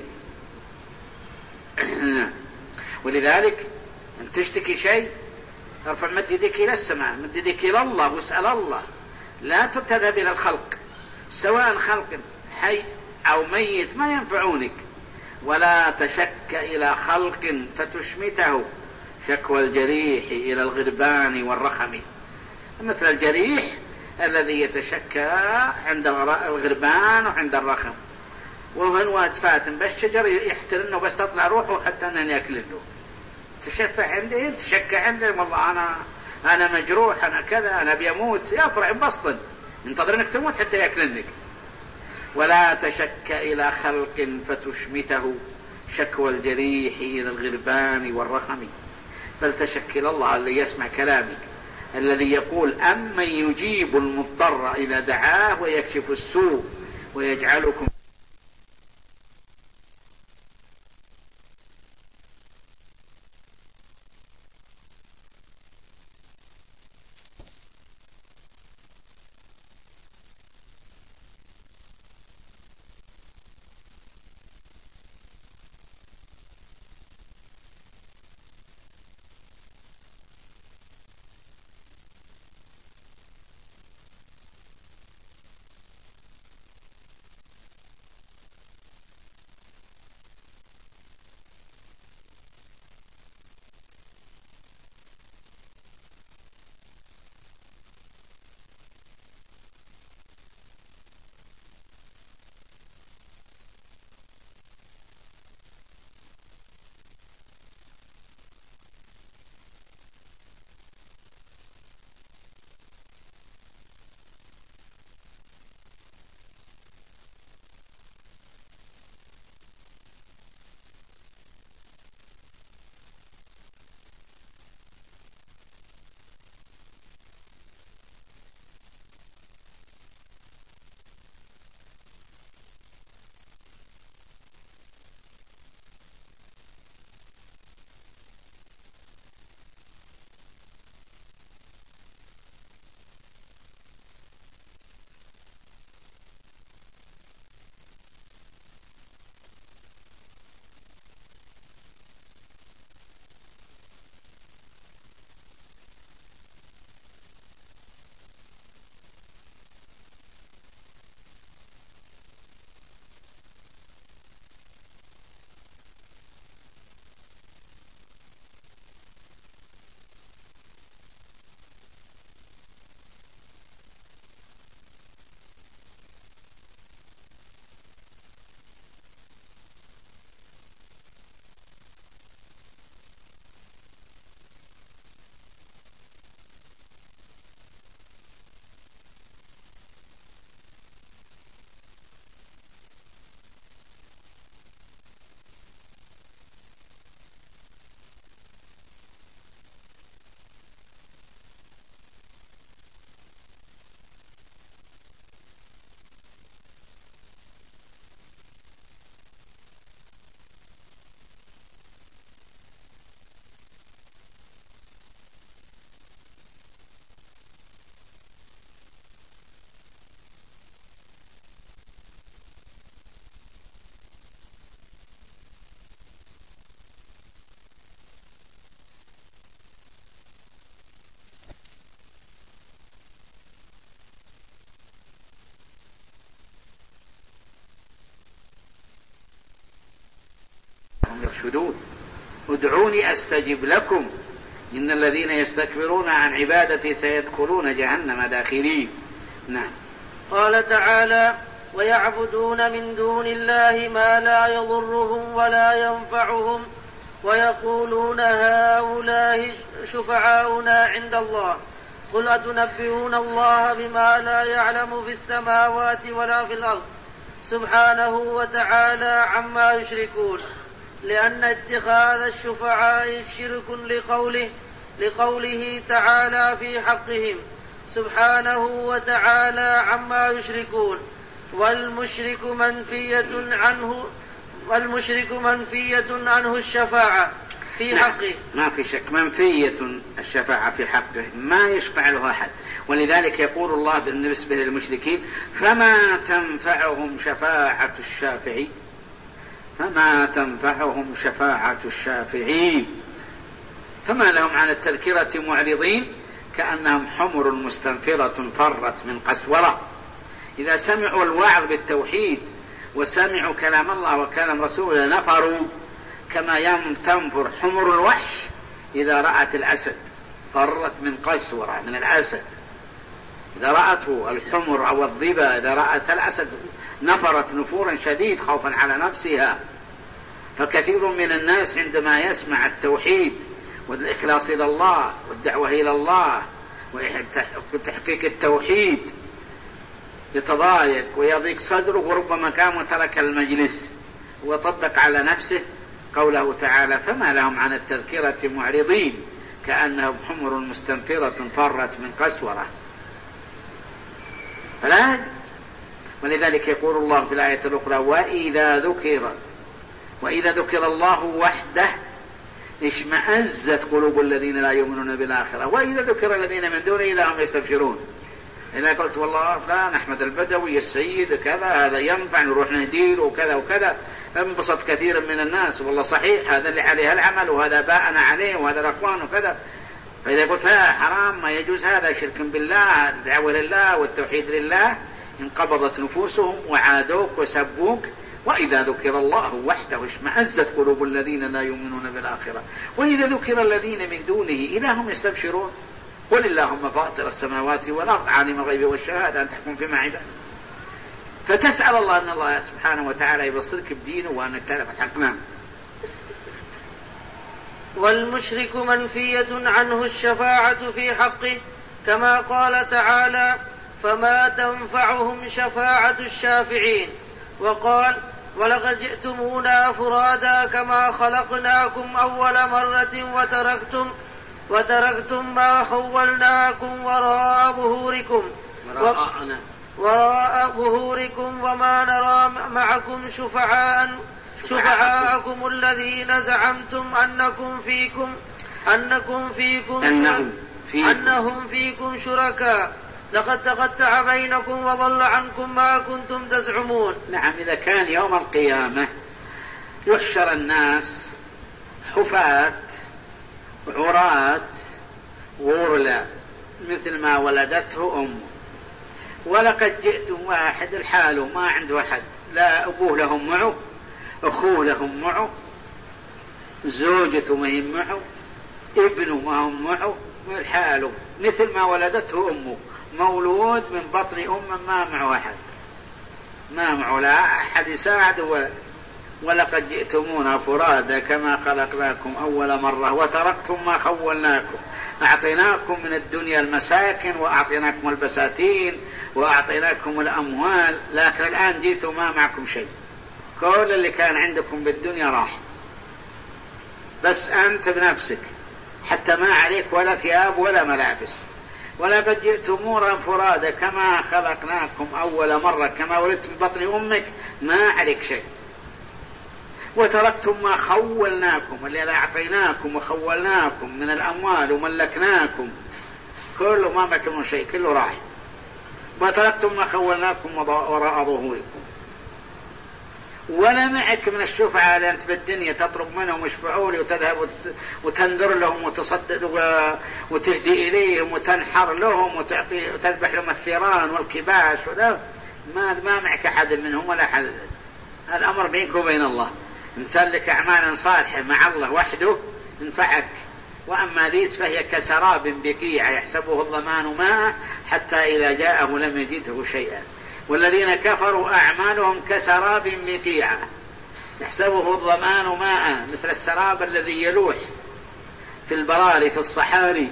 ولذلك أن تشتكي شيء ارفع مد يديك إلى السماء، مد يديك إلى الله واسأل الله. لا تذهب إلى الخلق، سواء خلق حي أو ميت ما ينفعونك. ولا تشك إلى خلق فتشمته، شكوى الجريح إلى الغربان والرخم. مثل الجريح الذي يتشكى عند الغربان وعند الرخم، وهو أتفاتن بالشجر يحترنه بس تطلع روحه حتى أن يأكل له. تشفع عندي، تشكى عندي، والله أنا أنا مجروح، أنا كذا، أنا بيموت، يفرع بسطن ينتظر أنك تموت حتى يأكلنك. ولا تشك إلى خلق فتشمته، شكوى الجريح إلى الغربان والرخم. بل تشك إلى الله الذي يسمع كلامك، الذي يقول: أمن يجيب المضطر إذا دعاه ويكشف السوء ويجعلكم يرشدون. ادعوني أستجب لكم إن الذين يستكبرون عن عبادتي سيدخلون جهنم داخلين. نعم. قال تعالى: ويعبدون من دون الله ما لا يضرهم ولا ينفعهم ويقولون هؤلاء شفعاؤنا عند الله قل أتنبئون الله بما لا يعلم في السماوات ولا في الأرض سبحانه وتعالى عما يشركون، لأن اتخاذ الشفعاء شرك لقوله لقوله تعالى في حقهم سبحانه وتعالى عما يشركون. والمشرك منفية عنه والمشرك منفية عنه الشفاعة في حقه. ما في شك، منفية الشفاعة في حقه، ما يشفع له أحد. ولذلك يقول الله بالنسبة للمشركين: فما تنفعهم شفاعة الشافعين فما تنفعهم شفاعة الشافعين فما لهم عن التذكرة معرضين كأنهم حمر مستنفرة فرت من قسورة. إذا سمعوا الوعظ بالتوحيد وسمعوا كلام الله وكلام رسوله نفروا كما تنفر حمر الوحش إذا رأت الأسد، فرت من قسورة من الأسد. إذا رأته الحمر أو الظبا إذا رأت الأسد نفرت نفورا شديد خوفا على نفسها. فكثير من الناس عندما يسمع التوحيد والإخلاص إلى الله والدعوة إلى الله وتحقيق التوحيد يتضايق ويضيق صدره، وربما قام وترك المجلس وطبق على نفسه قوله تعالى: فما لهم عن التذكرة معرضين كأنهم حمر مستنفرة فرت من قسورة. فلا. ولذلك يقول الله في الآية الأخرى: وإذا ذكر وإذا ذكر الله وحده اشمأزت قلوب الذين لا يؤمنون بالآخرة وإذا ذكر الذين من دونه إذا هم يستبشرون. إذا قلت والله فلان أحمد البدوي السيد كذا هذا ينفع نروح نهدير وكذا وكذا، انبسط كثير من الناس، والله صحيح هذا اللي عليه العمل وهذا باءنا عليه وهذا الأخوان وكذا. فإذا قلت لا حرام ما يجوز هذا شرك بالله الدعوة لله والتوحيد لله، انقبضت نفوسهم وعادوك وسبوك. وإذا ذكر الله وحده اشمأزت قلوب الذين لا يؤمنون بالآخرة وإذا ذكر الذين من دونه إذا هم يستبشرون. قل اللهم فاطر السماوات والأرض عالم الغيب والشهادة أن تحكم فيما عباده. فتسأل الله أن الله سبحانه وتعالى يبصرك بدينه وأنك تعرف الحق. نعم. والمشرك منفية عنه الشفاعة في حقه كما قال تعالى: فما تنفعهم شفاعة الشافعين. وقال: ولقد جئتمونا فرادا كما خلقناكم أول مرة وتركتم وتركتم ما خولناكم وراء ظهوركم وراءنا وراء ظهوركم وما نرى معكم شفعاء شفعاءكم الذين زعمتم أنكم فيكم أنكم فيكم أنهم فيكم, أنهم فيكم شركاء لقد تقطع بينكم وضل عنكم ما كنتم تزعمون. نعم. إذا كان يوم القيامة يحشر الناس حفاة عراة غرلا مثل ما ولدته أمه، ولقد جئتم واحد الحال ما عنده أحد، لا أبوه لهم معه، أخوه لهم معه، زوجته ما هي معه، ابنه ما هم معه، الحال مثل ما ولدته أمه، مولود من بطن أم ما معه أحد، ما معه لا أحد يساعد. ولقد جئتمونا فرادا كما خلقناكم أول مرة وتركتم ما خولناكم. أعطيناكم من الدنيا المساكن وأعطيناكم البساتين وأعطيناكم الأموال، لكن الآن جئتم ما معكم شيء، كل اللي كان عندكم بالدنيا راح، بس أنت بنفسك حتى ما عليك ولا ثياب ولا ملابس. ولقد جئتمونا فرادا كما خلقناكم أول مرة، كما ولدت ببطن أمك ما عليك شيء. وتركتم ما خولناكم، اللي أعطيناكم وخولناكم من الأموال وملكناكم، كله ما معكم شيء، كله راح. وتركتم ما خولناكم وراء ظهوركم، ولا معك من الشفعاء اللي أنت بالدنيا تطلب منهم يشفعوا لي وتذهب وتنذر لهم وتصدق وتهدي إليهم وتنحر لهم وتعطي وتذبح لهم الثيران والكباش، وذا ما ما معك أحد منهم ولا أحد. الأمر بينك وبين الله. انت لك أعمالا صالحة مع الله وحده انفعك، وأما ذيس فهي كسراب بقيع يحسبه الظمان ماء حتى إذا جاءه لم يجده شيئا. والذين كفروا أعمالهم كسراب بقيع يحسبه الظمان ماء، مثل السراب الذي يلوح في البراري في الصحاري،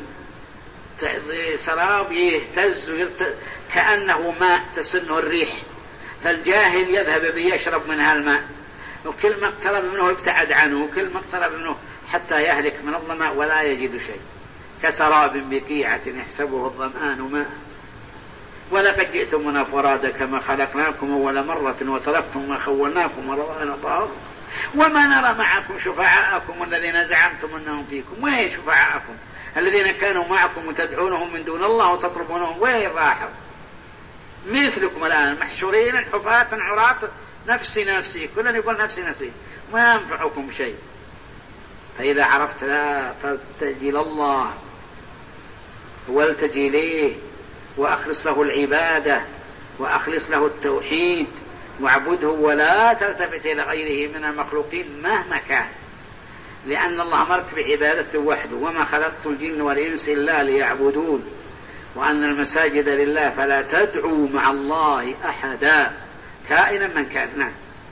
سراب يهتز كأنه ماء تسنه الريح، فالجاهل يذهب به يشرب من هالماء، وكل ما اقترب منه يبتعد عنه، وكل ما اقترب منه حتى يهلك من الظمأ ولا يجد شيء. كسراب بقيعة يحسبه الظمآن ماء. ولقد جئتمونا فرادا كما خلقناكم أول مرة وتركتم ما خولناكم وراءنا ظهركم وما نرى معكم شفعاءكم الذين زعمتم أنهم فيكم. وين شفعاءكم الذين كانوا معكم وتدعونهم من دون الله وتطلبونهم؟ وين راحوا؟ مثلكم الآن محشورين حفاة عراة، نفسي نفسي، كلنا يقول نفسي نفسي، ما ينفعكم شيء. فإذا عرفت لا فالتجي الله والتجي ليه وأخلص له العبادة وأخلص له التوحيد واعبده ولا تلتفت إلى غيره من المخلوقين مهما كان، لأن الله أمرك بعبادته وحده، وما خلقت الجن والإنس إلا ليعبدون، وأن المساجد لله فلا تدعوا مع الله أحدا كائنا من كان. نعم.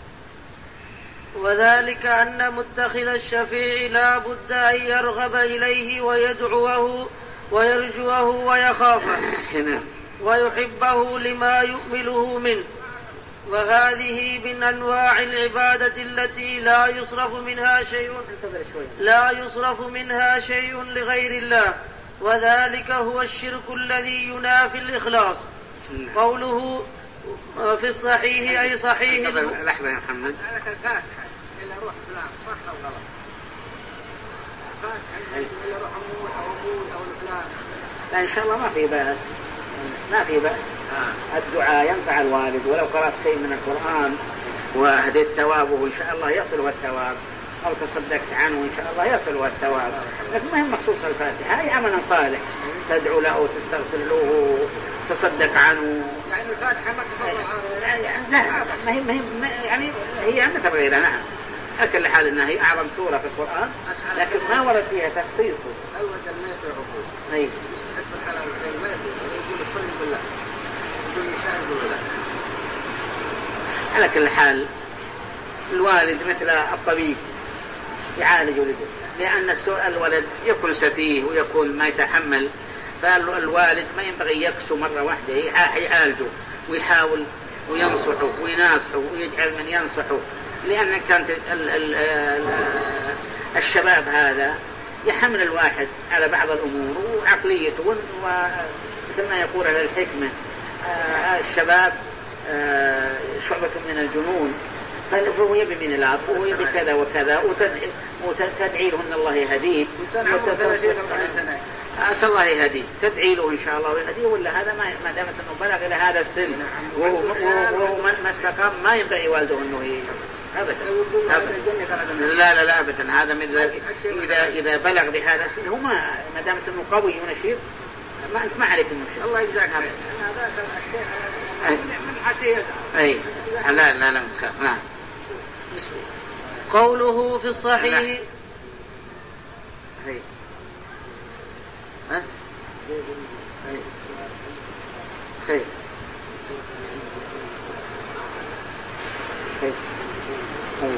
وذلك أن متخذ الشفيع لا بد أن يرغب إليه ويدعوه ويرجوه ويخافه ويحبه لما يؤمله منه. وهذه من أنواع العبادة التي لا يصرف منها شيء لا يصرف منها شيء لغير الله، وذلك هو الشرك الذي ينافي الإخلاص. قوله في الصحيح أي صحيح. لحظة يا محمد. أسألك الفاتحة إلا روح فلان صح أو غلط؟ الفاتحة إلا روح أمور أو أمور أو فلان. لا إن شاء الله ما في بأس، ما في بأس. الدعاء ينفع الوالد، ولو قرأت شيء من القرآن وهديت ثوابه إن شاء الله يصله الثواب، أو تصدقت عنه إن شاء الله يصله الثواب. لكن ما هي مخصوص الفاتحة، هي عمل صالح تدعو له وتستغفر له وتصدق عنه. يعني الفاتحة ما تفضل عنه؟ لا ما هي ما هي يعني هي مثل غيرها. نعم. أكل حال أنها هي أعظم سورة في القرآن، لكن ما ورد فيها تخصيصه. أول الميت والعقول. أي. يستحق الحلال والشيء ما يقول الصلي بالله. يقول النساء يقول لا. على كل حال الوالد مثل الطبيب يعالج ولده، لأن الولد يكون سفيه ويكون ما يتحمل، فالوالد ما ينبغي يكسو مرة واحدة، يعالجه ويحاول وينصحه ويناصحه ويجعل من ينصحه، لأن كانت ال ال ال الشباب هذا يحمل الواحد على بعض الأمور وعقليته، ومثل ما يقول على الحكمة الشباب شعبة من الجنون، فهو يبي من العطف وهو يبي كذا وكذا، وتدعي له أن الله يهديه. أسأل الله يهديه، تدعي له إن شاء الله ويهديه، ولا هذا ما دامت أنه بلغ إلى هذا السن وهو ما استقام ما ينبغي والده أنه أبدا. لا لا لا أبدا. هذا من إذا إذا بلغ بهذا السن هو ما ما دامت أنه قوي ونشيط ما أنت ما عليك المشكلة. الله يجزاك خير. هذا الشيء من حسيت. أي لا لا لا نعم. قوله في الصحيح. أي ها أي خير خير أي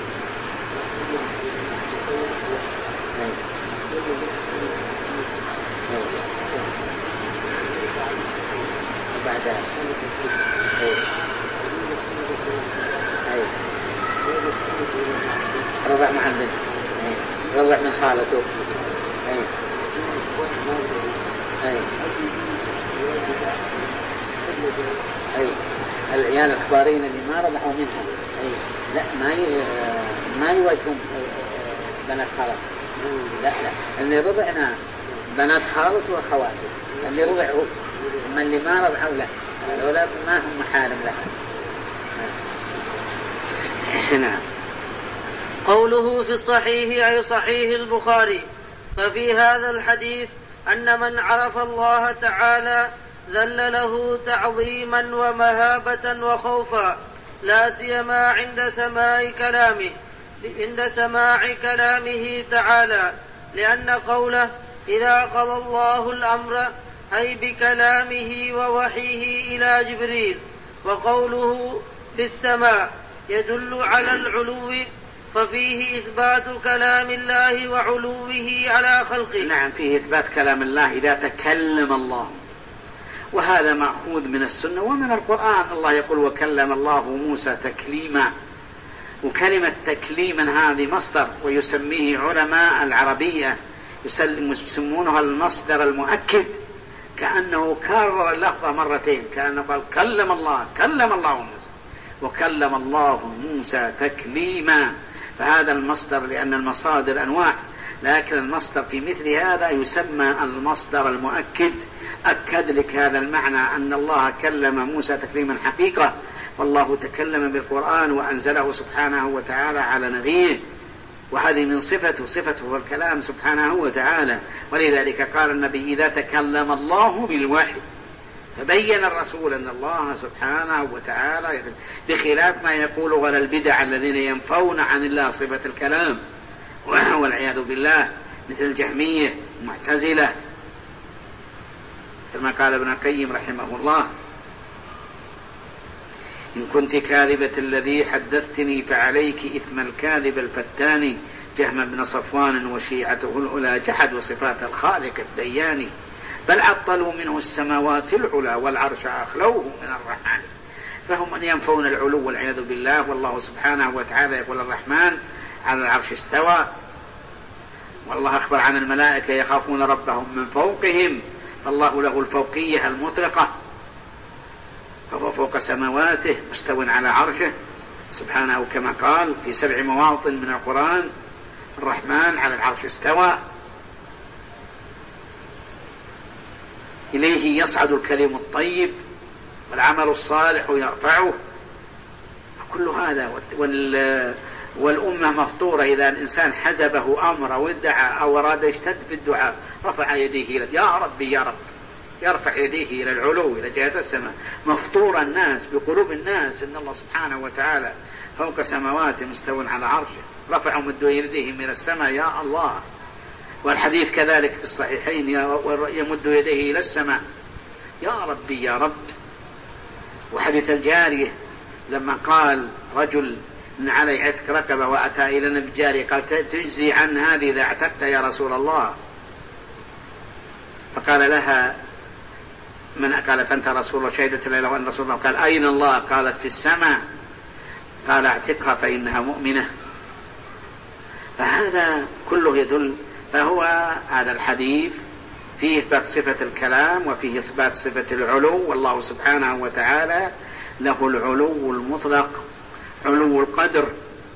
بعدها أي رضع مع البنت، رضع من خالته. أي أي أي العيال الكبارين اللي ما رضعوا منها أي لا ما ي... ما يواجهون بنات خالته. لا لا اللي رضعنا بنات خالته وأخواته، اللي رضعوا، أما اللي ما رضعوا لا ولا ما هم محارم لها. نعم. قوله في الصحيح أي صحيح البخاري. ففي هذا الحديث أن من عرف الله تعالى ذل له تعظيما ومهابة وخوفا، لا سيما عند سماع كلامه عند سماع كلامه تعالى، لأن قوله إذا قضى الله الأمر، أي بكلامه ووحيه إلى جبريل. وقوله في السماء يدل على العلو، ففيه إثبات كلام الله وعلوه على خلقه. نعم، فيه إثبات كلام الله إذا تكلم الله، وهذا مأخوذ من السنة ومن القرآن. الله يقول وكلم الله موسى تكليما، وكلمة تكليما هذه مصدر، ويسميه علماء العربية يسمونها المصدر المؤكد، كأنه كرر اللفظة مرتين، كأنه قال كلم الله كلم الله موسى وكلم الله موسى تكليما. فهذا المصدر، لأن المصادر أنواع، لكن المصدر في مثل هذا يسمى المصدر المؤكد. أكد لك هذا المعنى أن الله كلم موسى تكليما حقيقة، والله تكلم بالقرآن وأنزله سبحانه وتعالى على نبيه، وهذه من صفته صفته الكلام سبحانه وتعالى. ولذلك قال النبي إذا تكلم الله بالوحي، فبين الرسول أن الله سبحانه وتعالى بخلاف ما يقول ولا البدع الذين ينفون عن الله صفة الكلام والعياذ بالله، مثل الجهمية المعتزلة، كما قال ابن القيم رحمه الله إن كنت كاذبة الذي حدثتني فعليك إثم الكاذب الفتان. جهم بن صفوان وشيعته الأولى جحدوا صفات الخالق الديان، بل عطلوا منه السماوات العلى والعرش أخلوه من الرحمن. فهم من ينفون العلو والعياذ بالله، والله سبحانه وتعالى يقول الرحمن على العرش استوى، والله أخبر عن الملائكة يخافون ربهم من فوقهم، فالله له الفوقية المطلقة، فهو فوق سماواته مستو على عرشه سبحانه، كما قال في سبع مواطن من القرآن الرحمن على العرش استوى. إليه يصعد الكلم الطيب والعمل الصالح يرفعه. كل هذا والأمة مفطورة، إذا الإنسان حزبه أمر أو ادعى أو أراد يشتد في الدعاء رفع يديه إلى يا ربي يا رب، يرفع يديه إلى العلو إلى جهة السماء. مفطور الناس بقلوب الناس أن الله سبحانه وتعالى فوق سماواته مستو على عرشه، رفعوا مدوا يديهم إلى السماء يا الله. والحديث كذلك في الصحيحين يمد يديه إلى السماء يا ربي يا رب. وحديث الجارية لما قال رجل من علي عتق رقبة وأتى إلى النبي الجارية قال تجزي عن هذه إذا اعتقت يا رسول الله، فقال لها من قالت أنت رسول الله، شهدت له وأن رسول الله، قال أين الله؟ قالت في السماء، قال اعتقها فإنها مؤمنة. فهذا كله يدل، فهو هذا الحديث فيه إثبات صفة الكلام وفيه إثبات صفة العلو، والله سبحانه وتعالى له العلو المطلق، علو القدر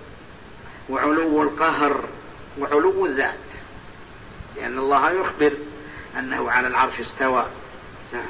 وعلو القهر وعلو الذات، لأن الله يخبر أنه على العرش استوى. نعم.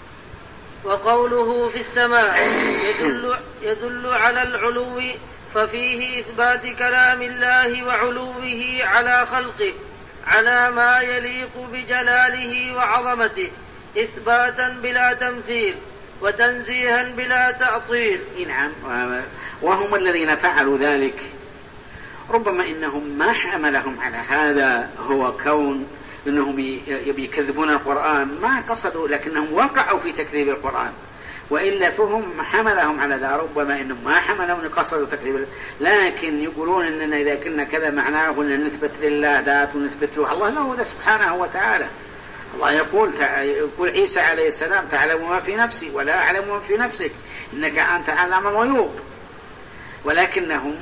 وقوله في السماء يدل, يدل على العلو، ففيه إثبات كلام الله وعلوه على خلقه على ما يليق بجلاله وعظمته، إثباتا بلا تمثيل وتنزيها بلا تعطيل. نعم، وهم الذين فعلوا ذلك ربما إنهم ما حملهم على هذا هو كون إنهم يكذبون القرآن، ما قصدوا، لكنهم وقعوا في تكذيب القرآن، وإلا فهم حملهم على ذا. ربما إنهم ما حملهم قصدوا تكذيب، لكن يقولون إننا إذا كنا كذا معناه أن نثبت لله ذات ونثبت له الله له ذا سبحانه وتعالى. الله يقول يقول عيسى عليه السلام تعلم ما في نفسي ولا أعلم ما في نفسك إنك أنت علام الغيوب. ولكنهم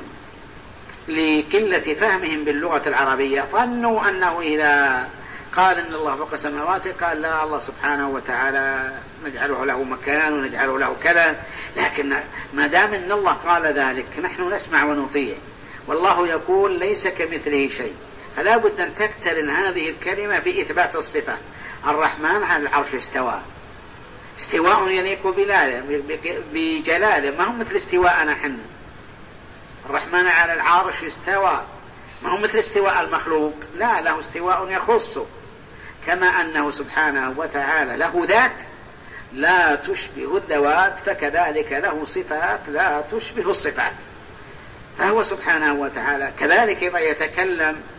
لقلة فهمهم باللغة العربية ظنوا أنه إذا قال إن الله فوق سماواته قال لا، الله سبحانه وتعالى نجعله له مكان ونجعله له كذا. لكن ما دام إن الله قال ذلك نحن نسمع ونطيع، والله يقول ليس كمثله شيء، فلا بد أن تقترن هذه الكلمة بإثبات الصفة. الرحمن على العرش استوى، استواء يليق بجلاله، ما هو مثل استواءنا حنا. الرحمن على العرش استوى ما هو مثل استواء المخلوق، لا، له استواء يخصه، كما أنه سبحانه وتعالى له ذات لا تشبه الذوات، فكذلك له صفات لا تشبه الصفات. فهو سبحانه وتعالى كذلك إذا يتكلم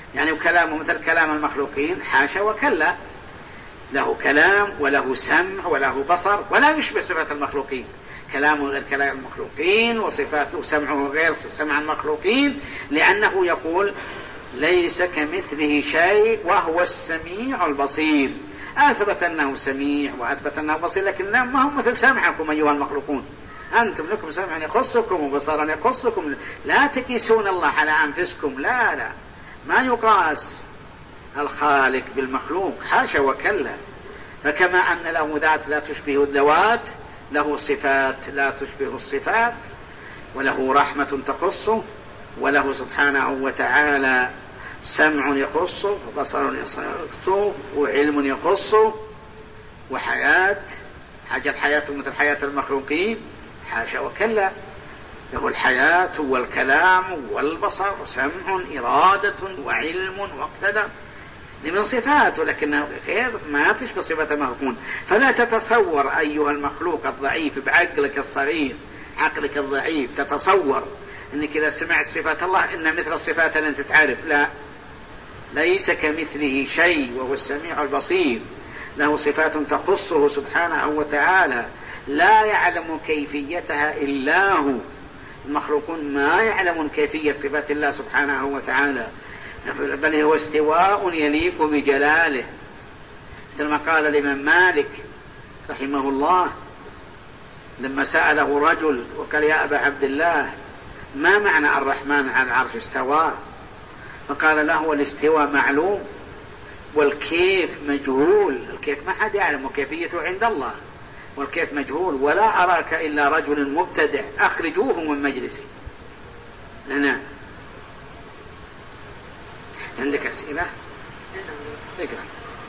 يعني كلامه مثل كلام المخلوقين؟ حاشا وكلا، له كلام وله سمع وله بصر ولا يشبه صفات المخلوقين. كلامه غير كلام المخلوقين وصفاته سمعه غير سمع المخلوقين، لأنه يقول ليس كمثله شيء وهو السميع البصير. أثبت أنه سميع وأثبت أنه بصير، لكن ما هم مثل سمعكم أيها المخلوقون. أنتم لكم سمع يخصكم وبصرا يخصكم، لا تقيسون الله على أنفسكم، لا لا ما يقاس الخالق بالمخلوق، حاشا وكلا. فكما أن له ذات لا تشبه الذوات، له صفات لا تشبه الصفات، وله رحمة تخصه، وله سبحانه وتعالى سمع يخصه وبصر يخصه وعلم يخصه وحياة، حاجة الحياة مثل حياة المخلوقين، حاشا وكلا. له الحياة والكلام والبصر وسمع إرادة وعلم واقتدر، دي من صفاته، لكنه غير ما تشبه صفة المخلوقون. فلا تتصور أيها المخلوق الضعيف بعقلك الصغير، عقلك الضعيف، تتصور أنك إذا سمعت صفات الله إن مثل الصفات اللي أنت تعرف، لا، ليس كمثله شيء وهو السميع البصير. له صفات تخصه سبحانه وتعالى لا يعلم كيفيتها إلا هو. المخلوقون ما يعلمون كيفية صفات الله سبحانه وتعالى، بل هو استواء يليق بجلاله. مثل ما قال الإمام مالك رحمه الله لما سأله رجل وقال يا أبا عبد الله ما معنى الرحمن على العرش استوى؟ فقال له الاستواء معلوم والكيف مجهول. الكيف ما حد يعلم وكيفيته عند الله، والكيف مجهول. ولا أراك إلا رجل مبتدع، أخرجوه من مجلسي. أنا عندك أسئلة؟ اقرأ.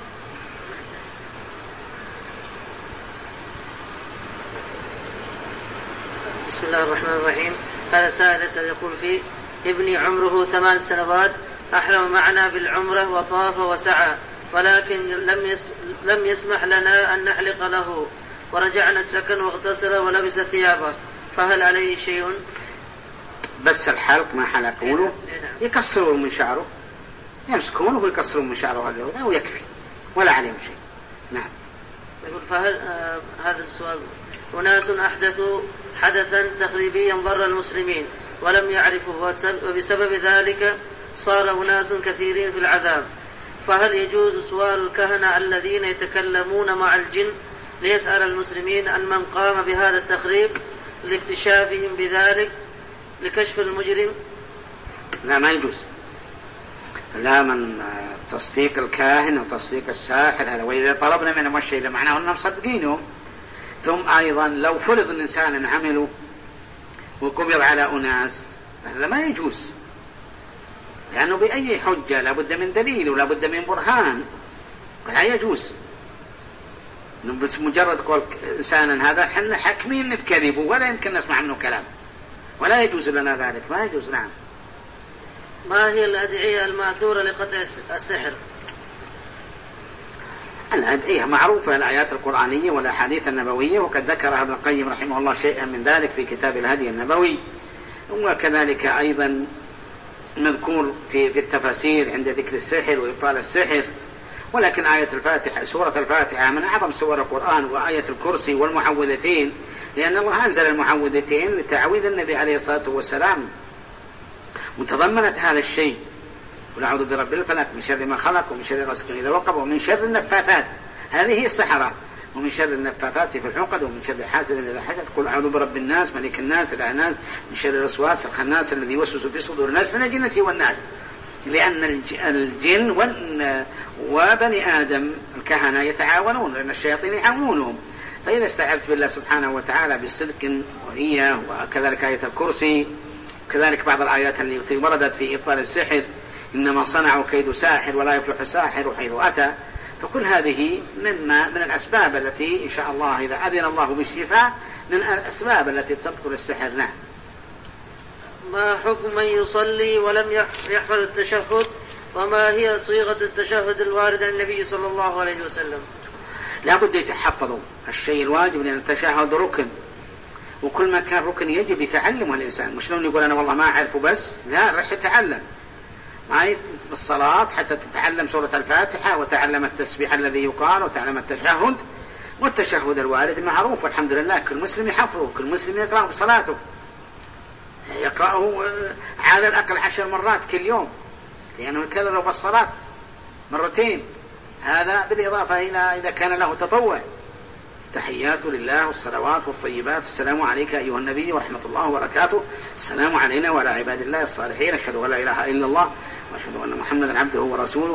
بسم الله الرحمن الرحيم. هذا سائل يسأل يقول فيه ابني عمره ثمان سنوات، أحرم معنا بالعمرة وطاف وسعى، ولكن لم لم يسمح لنا أن نحلق له، ورجعنا السكن واغتسل ولبس ثيابه، فهل عليه شيء؟ بس الحلق ما حلقونه، يكسروا من شعره، يمسكونه ويكسروا من شعره هذا ويكفي ولا عليهم شيء. نعم. يقول فهل آه هذا السؤال، أناس أحدثوا حدثا تخريبيا ضر المسلمين ولم يعرفوا، وبسبب ذلك صار أناس كثيرين في العذاب، فهل يجوز سؤال الكهنة الذين يتكلمون مع الجن ليسأل المسلمين عن من قام بهذا التخريب لاكتشافهم بذلك لكشف المجرم؟ لا، ما يجوز. لا، من تصديق الكاهن وتصديق الساحر هذا، وإذا طلبنا منهم الشيء إذا معناه أنهم مصدقينهم. ثم أيضا لو فرض الإنسان عمله وقبض على أناس هذا ما يجوز، لأنه بأي حجة لابد من دليل ولابد من برهان، لا يجوز. بس مجرد قول إنسانا هذا حنا حكمين بكذبه ولا يمكن نسمع منه كلام، ولا يجوز لنا ذلك، ما يجوز. نعم. ما هي الأدعية المأثورة لقطع السحر؟ الأدعية معروفة، الآيات القرآنية والأحاديث النبوية، وقد ذكر ابن القيم رحمه الله شيئا من ذلك في كتاب الهدي النبوي، وكذلك أيضا مذكور في, في التفاسير عند ذكر السحر وإبطال السحر. ولكن آية الفاتحة، سورة الفاتحة من أعظم سور القرآن، وآية الكرسي والمعوذتين، لأن الله أنزل المعوذتين لتعويذ النبي عليه الصلاة والسلام، وتضمنت هذا الشيء. قل أعوذ برب الفلق من شر ما خلق ومن شر غاسق إذا وقب ومن شر النفاثات، هذه هي السحرة، ومن شر النفاثات في العقد ومن شر حاسد إذا حسد. قل أعوذ برب الناس ملك الناس إله الناس من شر الوسواس الخناس الذي يوسوس في صدور الناس من الجنة والناس. لأن الجن وبني آدم الكهنة يتعاونون، لأن الشياطين يعاونونهم. فإذا استعذت بالله سبحانه وتعالى بالصدق ونية، وكذلك آية الكرسي، وكذلك بعض الآيات التي وردت في إبطال السحر، إنما صنعوا كيد ساحر ولا يفلح الساحر حيث أتى. فكل هذه مما من الأسباب التي إن شاء الله إذا أذن الله بالشفاء من الأسباب التي تبطل السحر. نعم. ما حكم من يصلي ولم يحفظ التشهد، وما هي صيغة التشهد الواردة عن النبي صلى الله عليه وسلم؟ لا بد يتحفظوا الشيء الواجب، لأن التشهد ركن، وكل ما كان ركن يجب يتعلمه الإنسان، مش لون يقول أنا والله ما أعرفه بس، لا، رح يتعلم. معي بالصلاة حتى تتعلم سورة الفاتحة وتعلم التسبيح الذي يقال وتعلم التشهد، والتشهد الوارد معروف والحمد لله كل مسلم يحفظه، كل مسلم يقرأه بصلاته، يقرأه على الأقل عشر مرات كل يوم، لأنه يكرره بالصلاة مرتين، هذا بالإضافة إلى إذا كان له تطوع. تحيات لله والصلوات والطيبات، السلام عليك أيها النبي ورحمة الله وبركاته، السلام علينا وعلى عباد الله الصالحين، أشهد أن لا إله إلا الله وأشهد أن محمدا عبده ورسوله.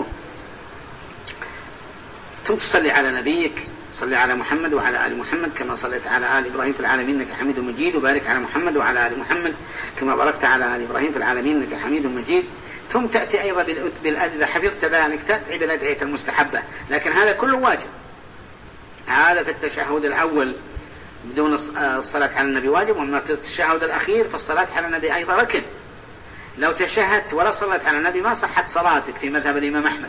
ثم تصلي على نبيك، صلي على محمد وعلى آل محمد كما صليت على آل إبراهيم في العالمين إنك حميد مجيد، وبارك على محمد وعلى آل محمد كما باركت على آل إبراهيم في العالمين إنك حميد مجيد. ثم تأتي أيضا بالأدعية، إذا حفظت ذلك تأتي بالأدعية المستحبة، لكن هذا كله واجب. هذا في التشهد الأول بدون الصلاة على النبي واجب، وأما في التشهد الأخير فالصلاة على النبي أيضا ركن. لو تشهدت ولا صلت على النبي ما صحت صلاتك في مذهب الإمام أحمد،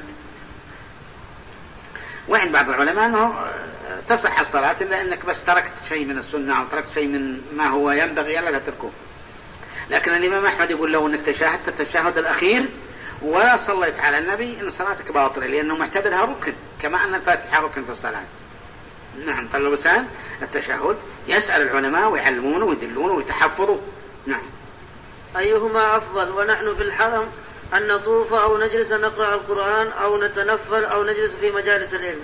وعند بعض العلماء أنه تصح الصلاة إلا أنك بس تركت شيء من السنة أو تركت شيء من ما هو ينبغي ألا تتركه. لكن الإمام أحمد يقول له أنك تشاهدت التشهد الأخير ولا صليت على النبي إن صلاتك باطلة، لأنه معتبرها ركن كما أن الفاتحة ركن في الصلاة. نعم، فاللسان التشهد يسأل العلماء ويعلمونه ويدلونه ويتحفظوا. نعم. أيهما أفضل ونحن في الحرم أن نطوف أو نجلس نقرأ القرآن أو نتنفل أو نجلس في مجالس العلم؟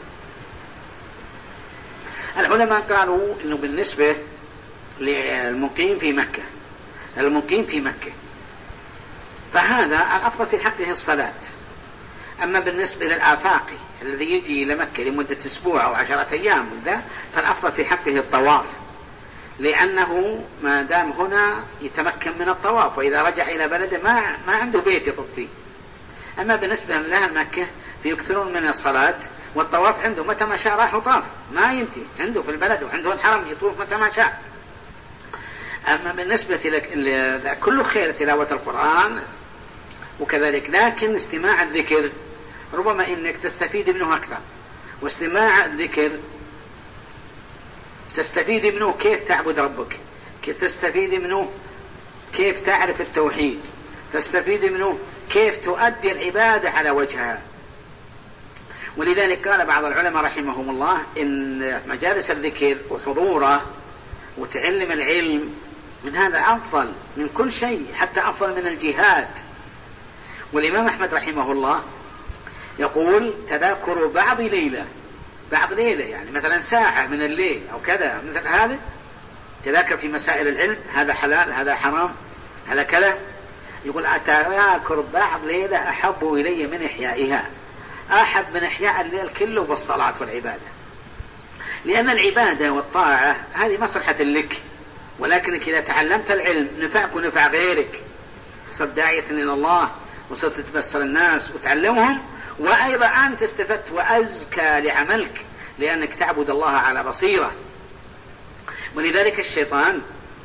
العلماء قالوا إنه بالنسبة للمقيم في مكة المقيم في مكة فهذا الأفضل في حقه الصلاة. أما بالنسبة للآفاقي الذي يجي إلى مكة لمدة أسبوع أو عشرة أيام وذا فالأفضل في حقه الطواف، لأنه ما دام هنا يتمكن من الطواف، وإذا رجع إلى بلده ما ما عنده بيت يطوف فيه. أما بالنسبة لأهل مكة فيكثرون من الصلاة والطواف عنده متى ما شاء راح وطاف، ما ينتهي عنده في البلد وعنده الحرم يطوف متى ما شاء. أما بالنسبة لك كل خير تلاوة القرآن وكذلك، لكن استماع الذكر ربما إنك تستفيد منه أكثر، واستماع الذكر تستفيد منه كيف تعبد ربك، كيف تستفيد منه كيف تعرف التوحيد، تستفيد منه كيف تؤدي العبادة على وجهها. ولذلك قال بعض العلماء رحمهم الله إن مجالس الذكر وحضوره وتعلم العلم من هذا أفضل من كل شيء، حتى أفضل من الجهاد. والإمام أحمد رحمه الله يقول تذاكر بعض ليلة بعض ليلة يعني مثلا ساعة من الليل أو كذا، مثل هذا تذاكر في مسائل العلم، هذا حلال هذا حرام هذا كذا، يقول أتذاكر بعض ليلة أحب إلي من إحيائها، أحب من إحياء الليل كله بالصلاة والعبادة، لأن العبادة والطاعة هذه مصلحة لك، ولكنك إذا تعلمت العلم نفعك ونفع غيرك، صرت داعية إلى الله وصرت تبصر الناس وتعلمهم، وأيضا أنت استفدت وأزكى لعملك لأنك تعبد الله على بصيرة. ولذلك الشيطان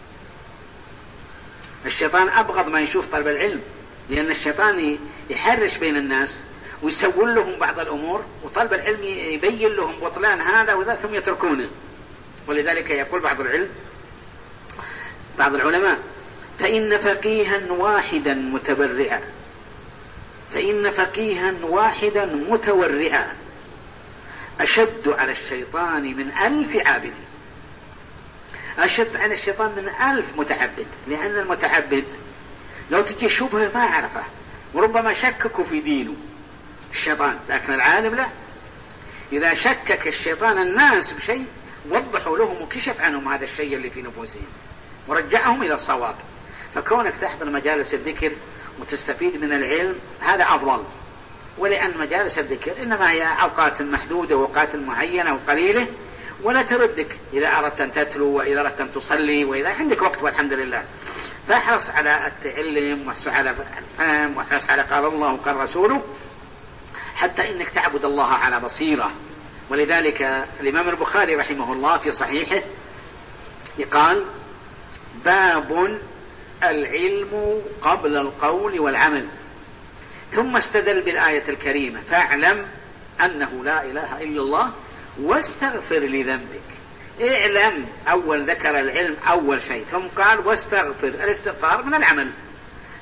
الشيطان أبغض ما يشوف طلب العلم، لأن الشيطان يحرش بين الناس ويسول لهم بعض الأمور، وطلب العلم يبين لهم بطلان هذا وذا ثم يتركونه. ولذلك يقول بعض العلم بعض العلماء فإن فقيها واحدا متبرعا فإن فقيها واحدا متورعا أشد على الشيطان من ألف عابد. أشد على الشيطان من ألف متعبد، لأن المتعبد لو تجي شبهه ما عرفه وربما شككوا في دينه الشيطان، لكن العالم لا، إذا شكك الشيطان الناس بشيء وضحوا لهم وكشف عنهم هذا الشيء اللي في نفوسهم ورجعهم إلى الصواب. فكونك تحضر مجالس الذكر وتستفيد من العلم هذا أفضل، ولأن مجالس الذكر إنما هي أوقات محدودة وأوقات معينة وقليلة، ولا تردك إذا أردت أن تتلو وإذا أردت أن تصلي وإذا عندك وقت والحمد لله. فاحرص على التعلم واحرص على الفهم واحرص على قال الله وقال رسوله، حتى إنك تعبد الله على بصيرة. ولذلك الإمام البخاري رحمه الله في صحيحه يقال باب العلم قبل القول والعمل، ثم استدل بالآية الكريمة فاعلم أنه لا إله إلا الله واستغفر لذنبك. اعلم، أول ذكر العلم أول شيء، ثم قال واستغفر، الاستغفار من العمل،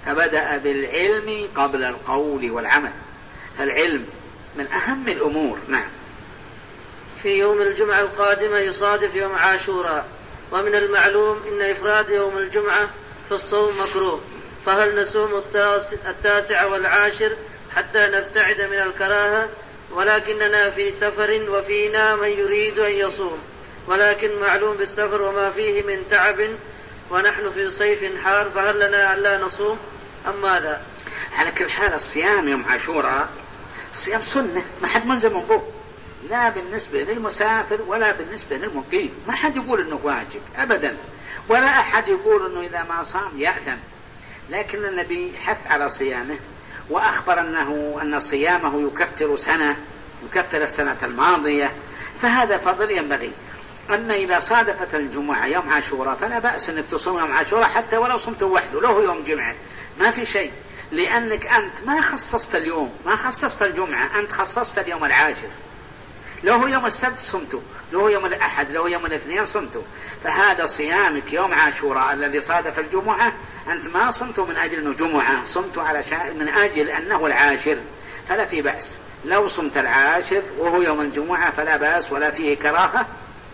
فبدأ بالعلم قبل القول والعمل، فالعلم من أهم الأمور. نعم. في يوم الجمعة القادمة يصادف يوم عاشوراء، ومن المعلوم إن إفراد يوم الجمعة في الصوم مكروه، فهل نصوم التاسع والعاشر حتى نبتعد من الكراهة؟ ولكننا في سفر وفينا من يريد أن يصوم، ولكن معلوم بالسفر وما فيه من تعب ونحن في صيف حار، فهل لنا ألا نصوم أم ماذا؟ على كل حال الصيام يوم عاشوراء صيام سنة، ما حد ملزم به، لا بالنسبة للمسافر ولا بالنسبة للمقيم، ما حد يقول انه واجب ابدا، ولا احد يقول انه اذا ما صام يأثم، لكن النبي حث على صيامه واخبر انه ان صيامه يكفر سنة، يكفر السنة الماضية، فهذا فضل ينبغي. اما اذا صادفت الجمعة يوم عاشوراء فلا بأس انك تصوم يوم عاشوراء حتى ولو صمت وحده، له يوم جمعة ما في شيء، لانك انت ما خصصت اليوم، ما خصصت الجمعة، انت خصصت اليوم العاشر، له يوم السبت صمته، له يوم الأحد، له يوم الاثنين صمته، فهذا صيامك يوم عاشوراء الذي صادف الجمعة أنت ما صمته من أجل أنه جمعة، صمته على شا... من أجل أنه العاشر، فلا في بأس. لو صمت العاشر وهو يوم الجمعة فلا بأس ولا فيه كراهة،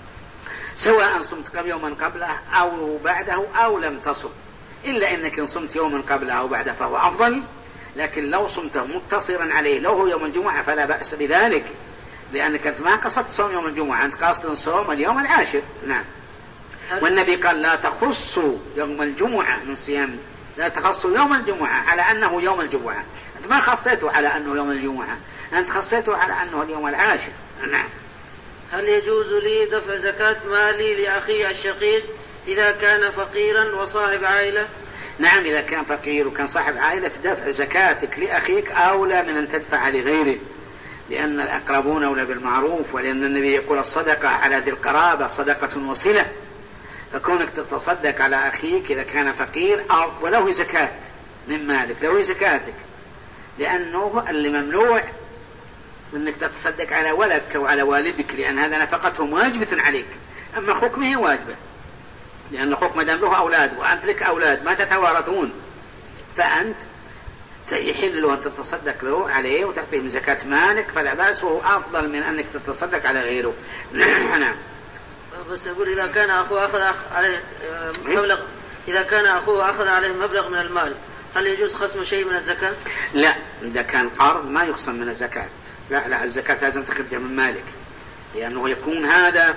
سواء صمت كم يوما قبله أو بعده أو لم تصم، إلا أنك إن صمت يوما قبله أو بعده فهو أفضل، لكن لو صمته مقتصرا عليه لو هو يوم الجمعة فلا بأس بذلك، لأنك أنت ما قصدت صوم يوم الجمعة، أنت قصد صوم اليوم العاشر. نعم. والنبي قال لا تخصوا يوم الجمعة من صيام، لا تخصوا يوم الجمعة على أنه يوم الجمعة، أنت ما خصيته على أنه يوم الجمعة، أنت خصيته على أنه اليوم العاشر. نعم. هل يجوز لي دفع زكاة مالي لأخي الشقيق إذا كان فقيرا وصاحب عائلة؟ نعم، إذا كان فقير وكان صاحب عائلة فدفع زكاتك لأخيك أولى من أن تدفع لغيره، لأن الأقربون أولى بالمعروف، ولأن النبي يقول الصدقة على ذي القرابة صدقة وصلة، فكونك تتصدق على أخيك إذا كان فقير أو وله زكاة من مالك، له زكاتك، لأنه اللي ممنوع أنك تتصدق على ولدك أو على والدك، لأن هذا نفقتهم واجبة عليك، أما أخوك ما هي واجبة، لأن أخوك مدام له أولاد وأنت لك أولاد ما تتوارثون، فأنت يحل له أن تتصدق له عليه وتعطيه من زكاة مالك، فلا بأس، وهو أفضل من أنك تتصدق على غيره. نعم. بس أقول إذا كان أخوه أخذ عليه مبلغ، إذا كان أخوه أخذ عليه مبلغ من المال هل يجوز خصم شيء من الزكاة؟ لا، إذا كان قرض ما يخصم من الزكاة، لا لا، الزكاة لازم تخرجها من مالك، لأنه يكون هذا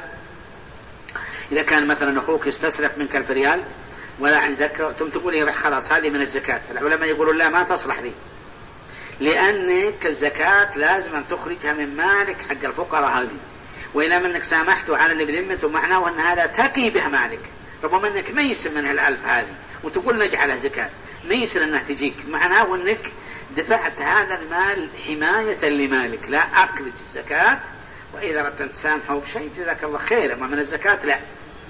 إذا كان مثلا أخوك يستسلف منك ألف ريال ولا عن زكاة ثم تقول لي خلاص هذه من الزكاة، العلماء يقولون لا، ما تصلح ذي، لأنك الزكاة لازم أن تخرجها من مالك حق الفقراء هذه، وإذا منك سامحته على اللي بذمته معناه أن هذا تقي به مالك، ربما أنك ما يسر منها الألف هذه وتقول نجعلها زكاة، ما يسر أنها تجيك، معناه أنك دفعت هذا المال حماية لمالك، لا أخرج الزكاة، وإذا أردت أن تسامحه بشيء جزاك الله خير، أما من الزكاة لا.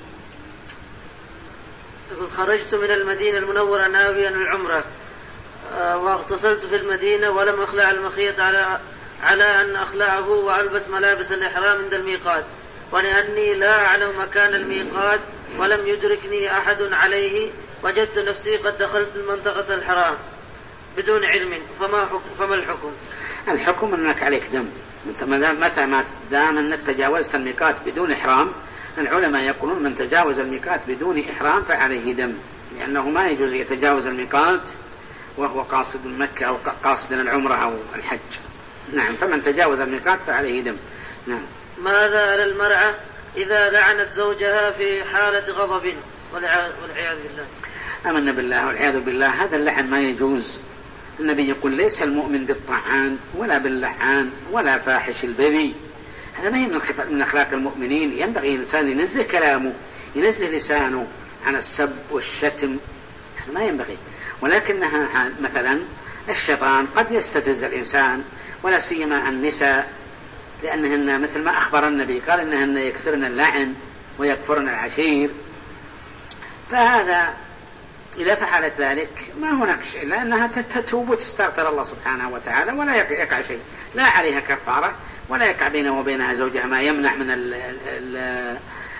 خرجت من المدينة المنورة ناويا العمرة واغتسلت في المدينة ولم أخلع المخيط على على أن أخلعه وألبس ملابس الإحرام عند الميقات، ولأني لا أعلم مكان الميقات ولم يدركني أحد عليه، وجدت نفسي قد دخلت المنطقة الحرام بدون علم، فما حكم فما الحكم؟ الحكم أنك عليك دم، متى ما دام أنك تجاوزت الميقات بدون إحرام، العلماء يقولون من تجاوز الميقات بدون إحرام فعليه دم، لأنه ما يجوز يتجاوز الميقات وهو قاصد مكة أو قاصد العمرة أو الحج. نعم، فمن تجاوز الميقات فعليه دم. نعم. ماذا على المرأة إذا لعنت زوجها في حالة غضب والعياذ بالله؟ آمنا بالله والعياذ بالله، هذا اللعن ما يجوز. النبي يقول ليس المؤمن بالطعان ولا باللعان ولا فاحش البذي، هذا ما هي من أخلاق المؤمنين، ينبغي الإنسان ينزه كلامه، ينزه لسانه عن السب والشتم، هذا ما ينبغي. ولكنها مثلا الشيطان قد يستفز الإنسان، ولا سيما النساء، لأنهن مثل ما أخبر النبي قال إنهن يكثرن اللعن ويكفرن العشير، فهذا إذا فعلت ذلك ما هناك شيء، لأنها تتوب وتستغفر الله سبحانه وتعالى ولا يقع شيء، لا عليها كفارة ولا يقع بينه وبينها زوجها ما يمنع من ال ال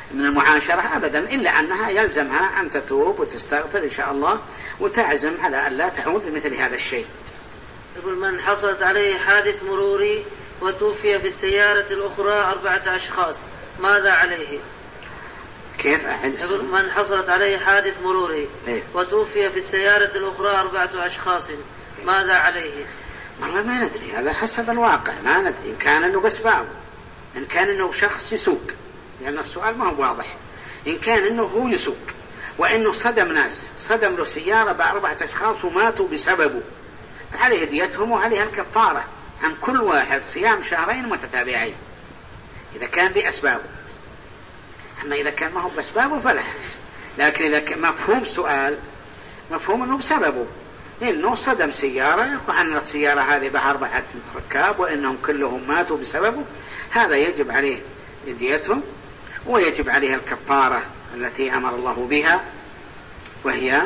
من المعاشرة أبدا، إلا أنها يلزمها أن تتوب وتستغفر إن شاء الله وتعزم على أن لا تعود لمثل هذا الشيء. يقول من حصلت عليه حادث مروري وتوفي في السيارة الأخرى أربعة أشخاص ماذا عليه؟ كيف أعد؟ يقول من حصلت عليه حادث مروري إيه؟ وتوفي في السيارة الأخرى أربعة أشخاص ماذا عليه؟ والله ما ندري، هذا حسب الواقع، ما ندري. إن كان أنه بأسباب، إن كان أنه شخص يسوق، لأن السؤال ما هو واضح. إن كان أنه هو يسوق وأنه صدم ناس، صدم له سيارة بأربعة أشخاص وماتوا بسببه، عليه هديتهم وعليها الكفارة عن كل واحد صيام شهرين متتابعين إذا كان بأسبابه. أما إذا كان ما هو بأسبابه فلا. لكن إذا كان مفهوم السؤال مفهوم أنه بسببه، إنه صدم سيارة وأن السيارة هذه بها أربعة ركاب وإنهم كلهم ماتوا بسببه، هذا يجب عليه هديتهم ويجب عليه الكفارة التي أمر الله بها، وهي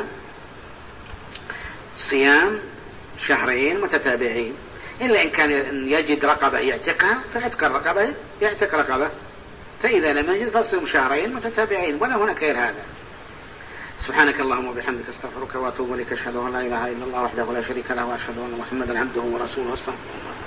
صيام شهرين متتابعين. إلا إن كان يجد رقبة يعتقها فيعتق الرقبة يعتق رقبة، فإذا لم يجد فصيام شهرين متتابعين، ولا هناك غير هذا. سبحانك اللهم وبحمدك استغفرك واتوب اليك، اشهد ان لا اله الا الله وحده لا شريك له واشهد ان محمدا عبده ورسوله. استغفر الله.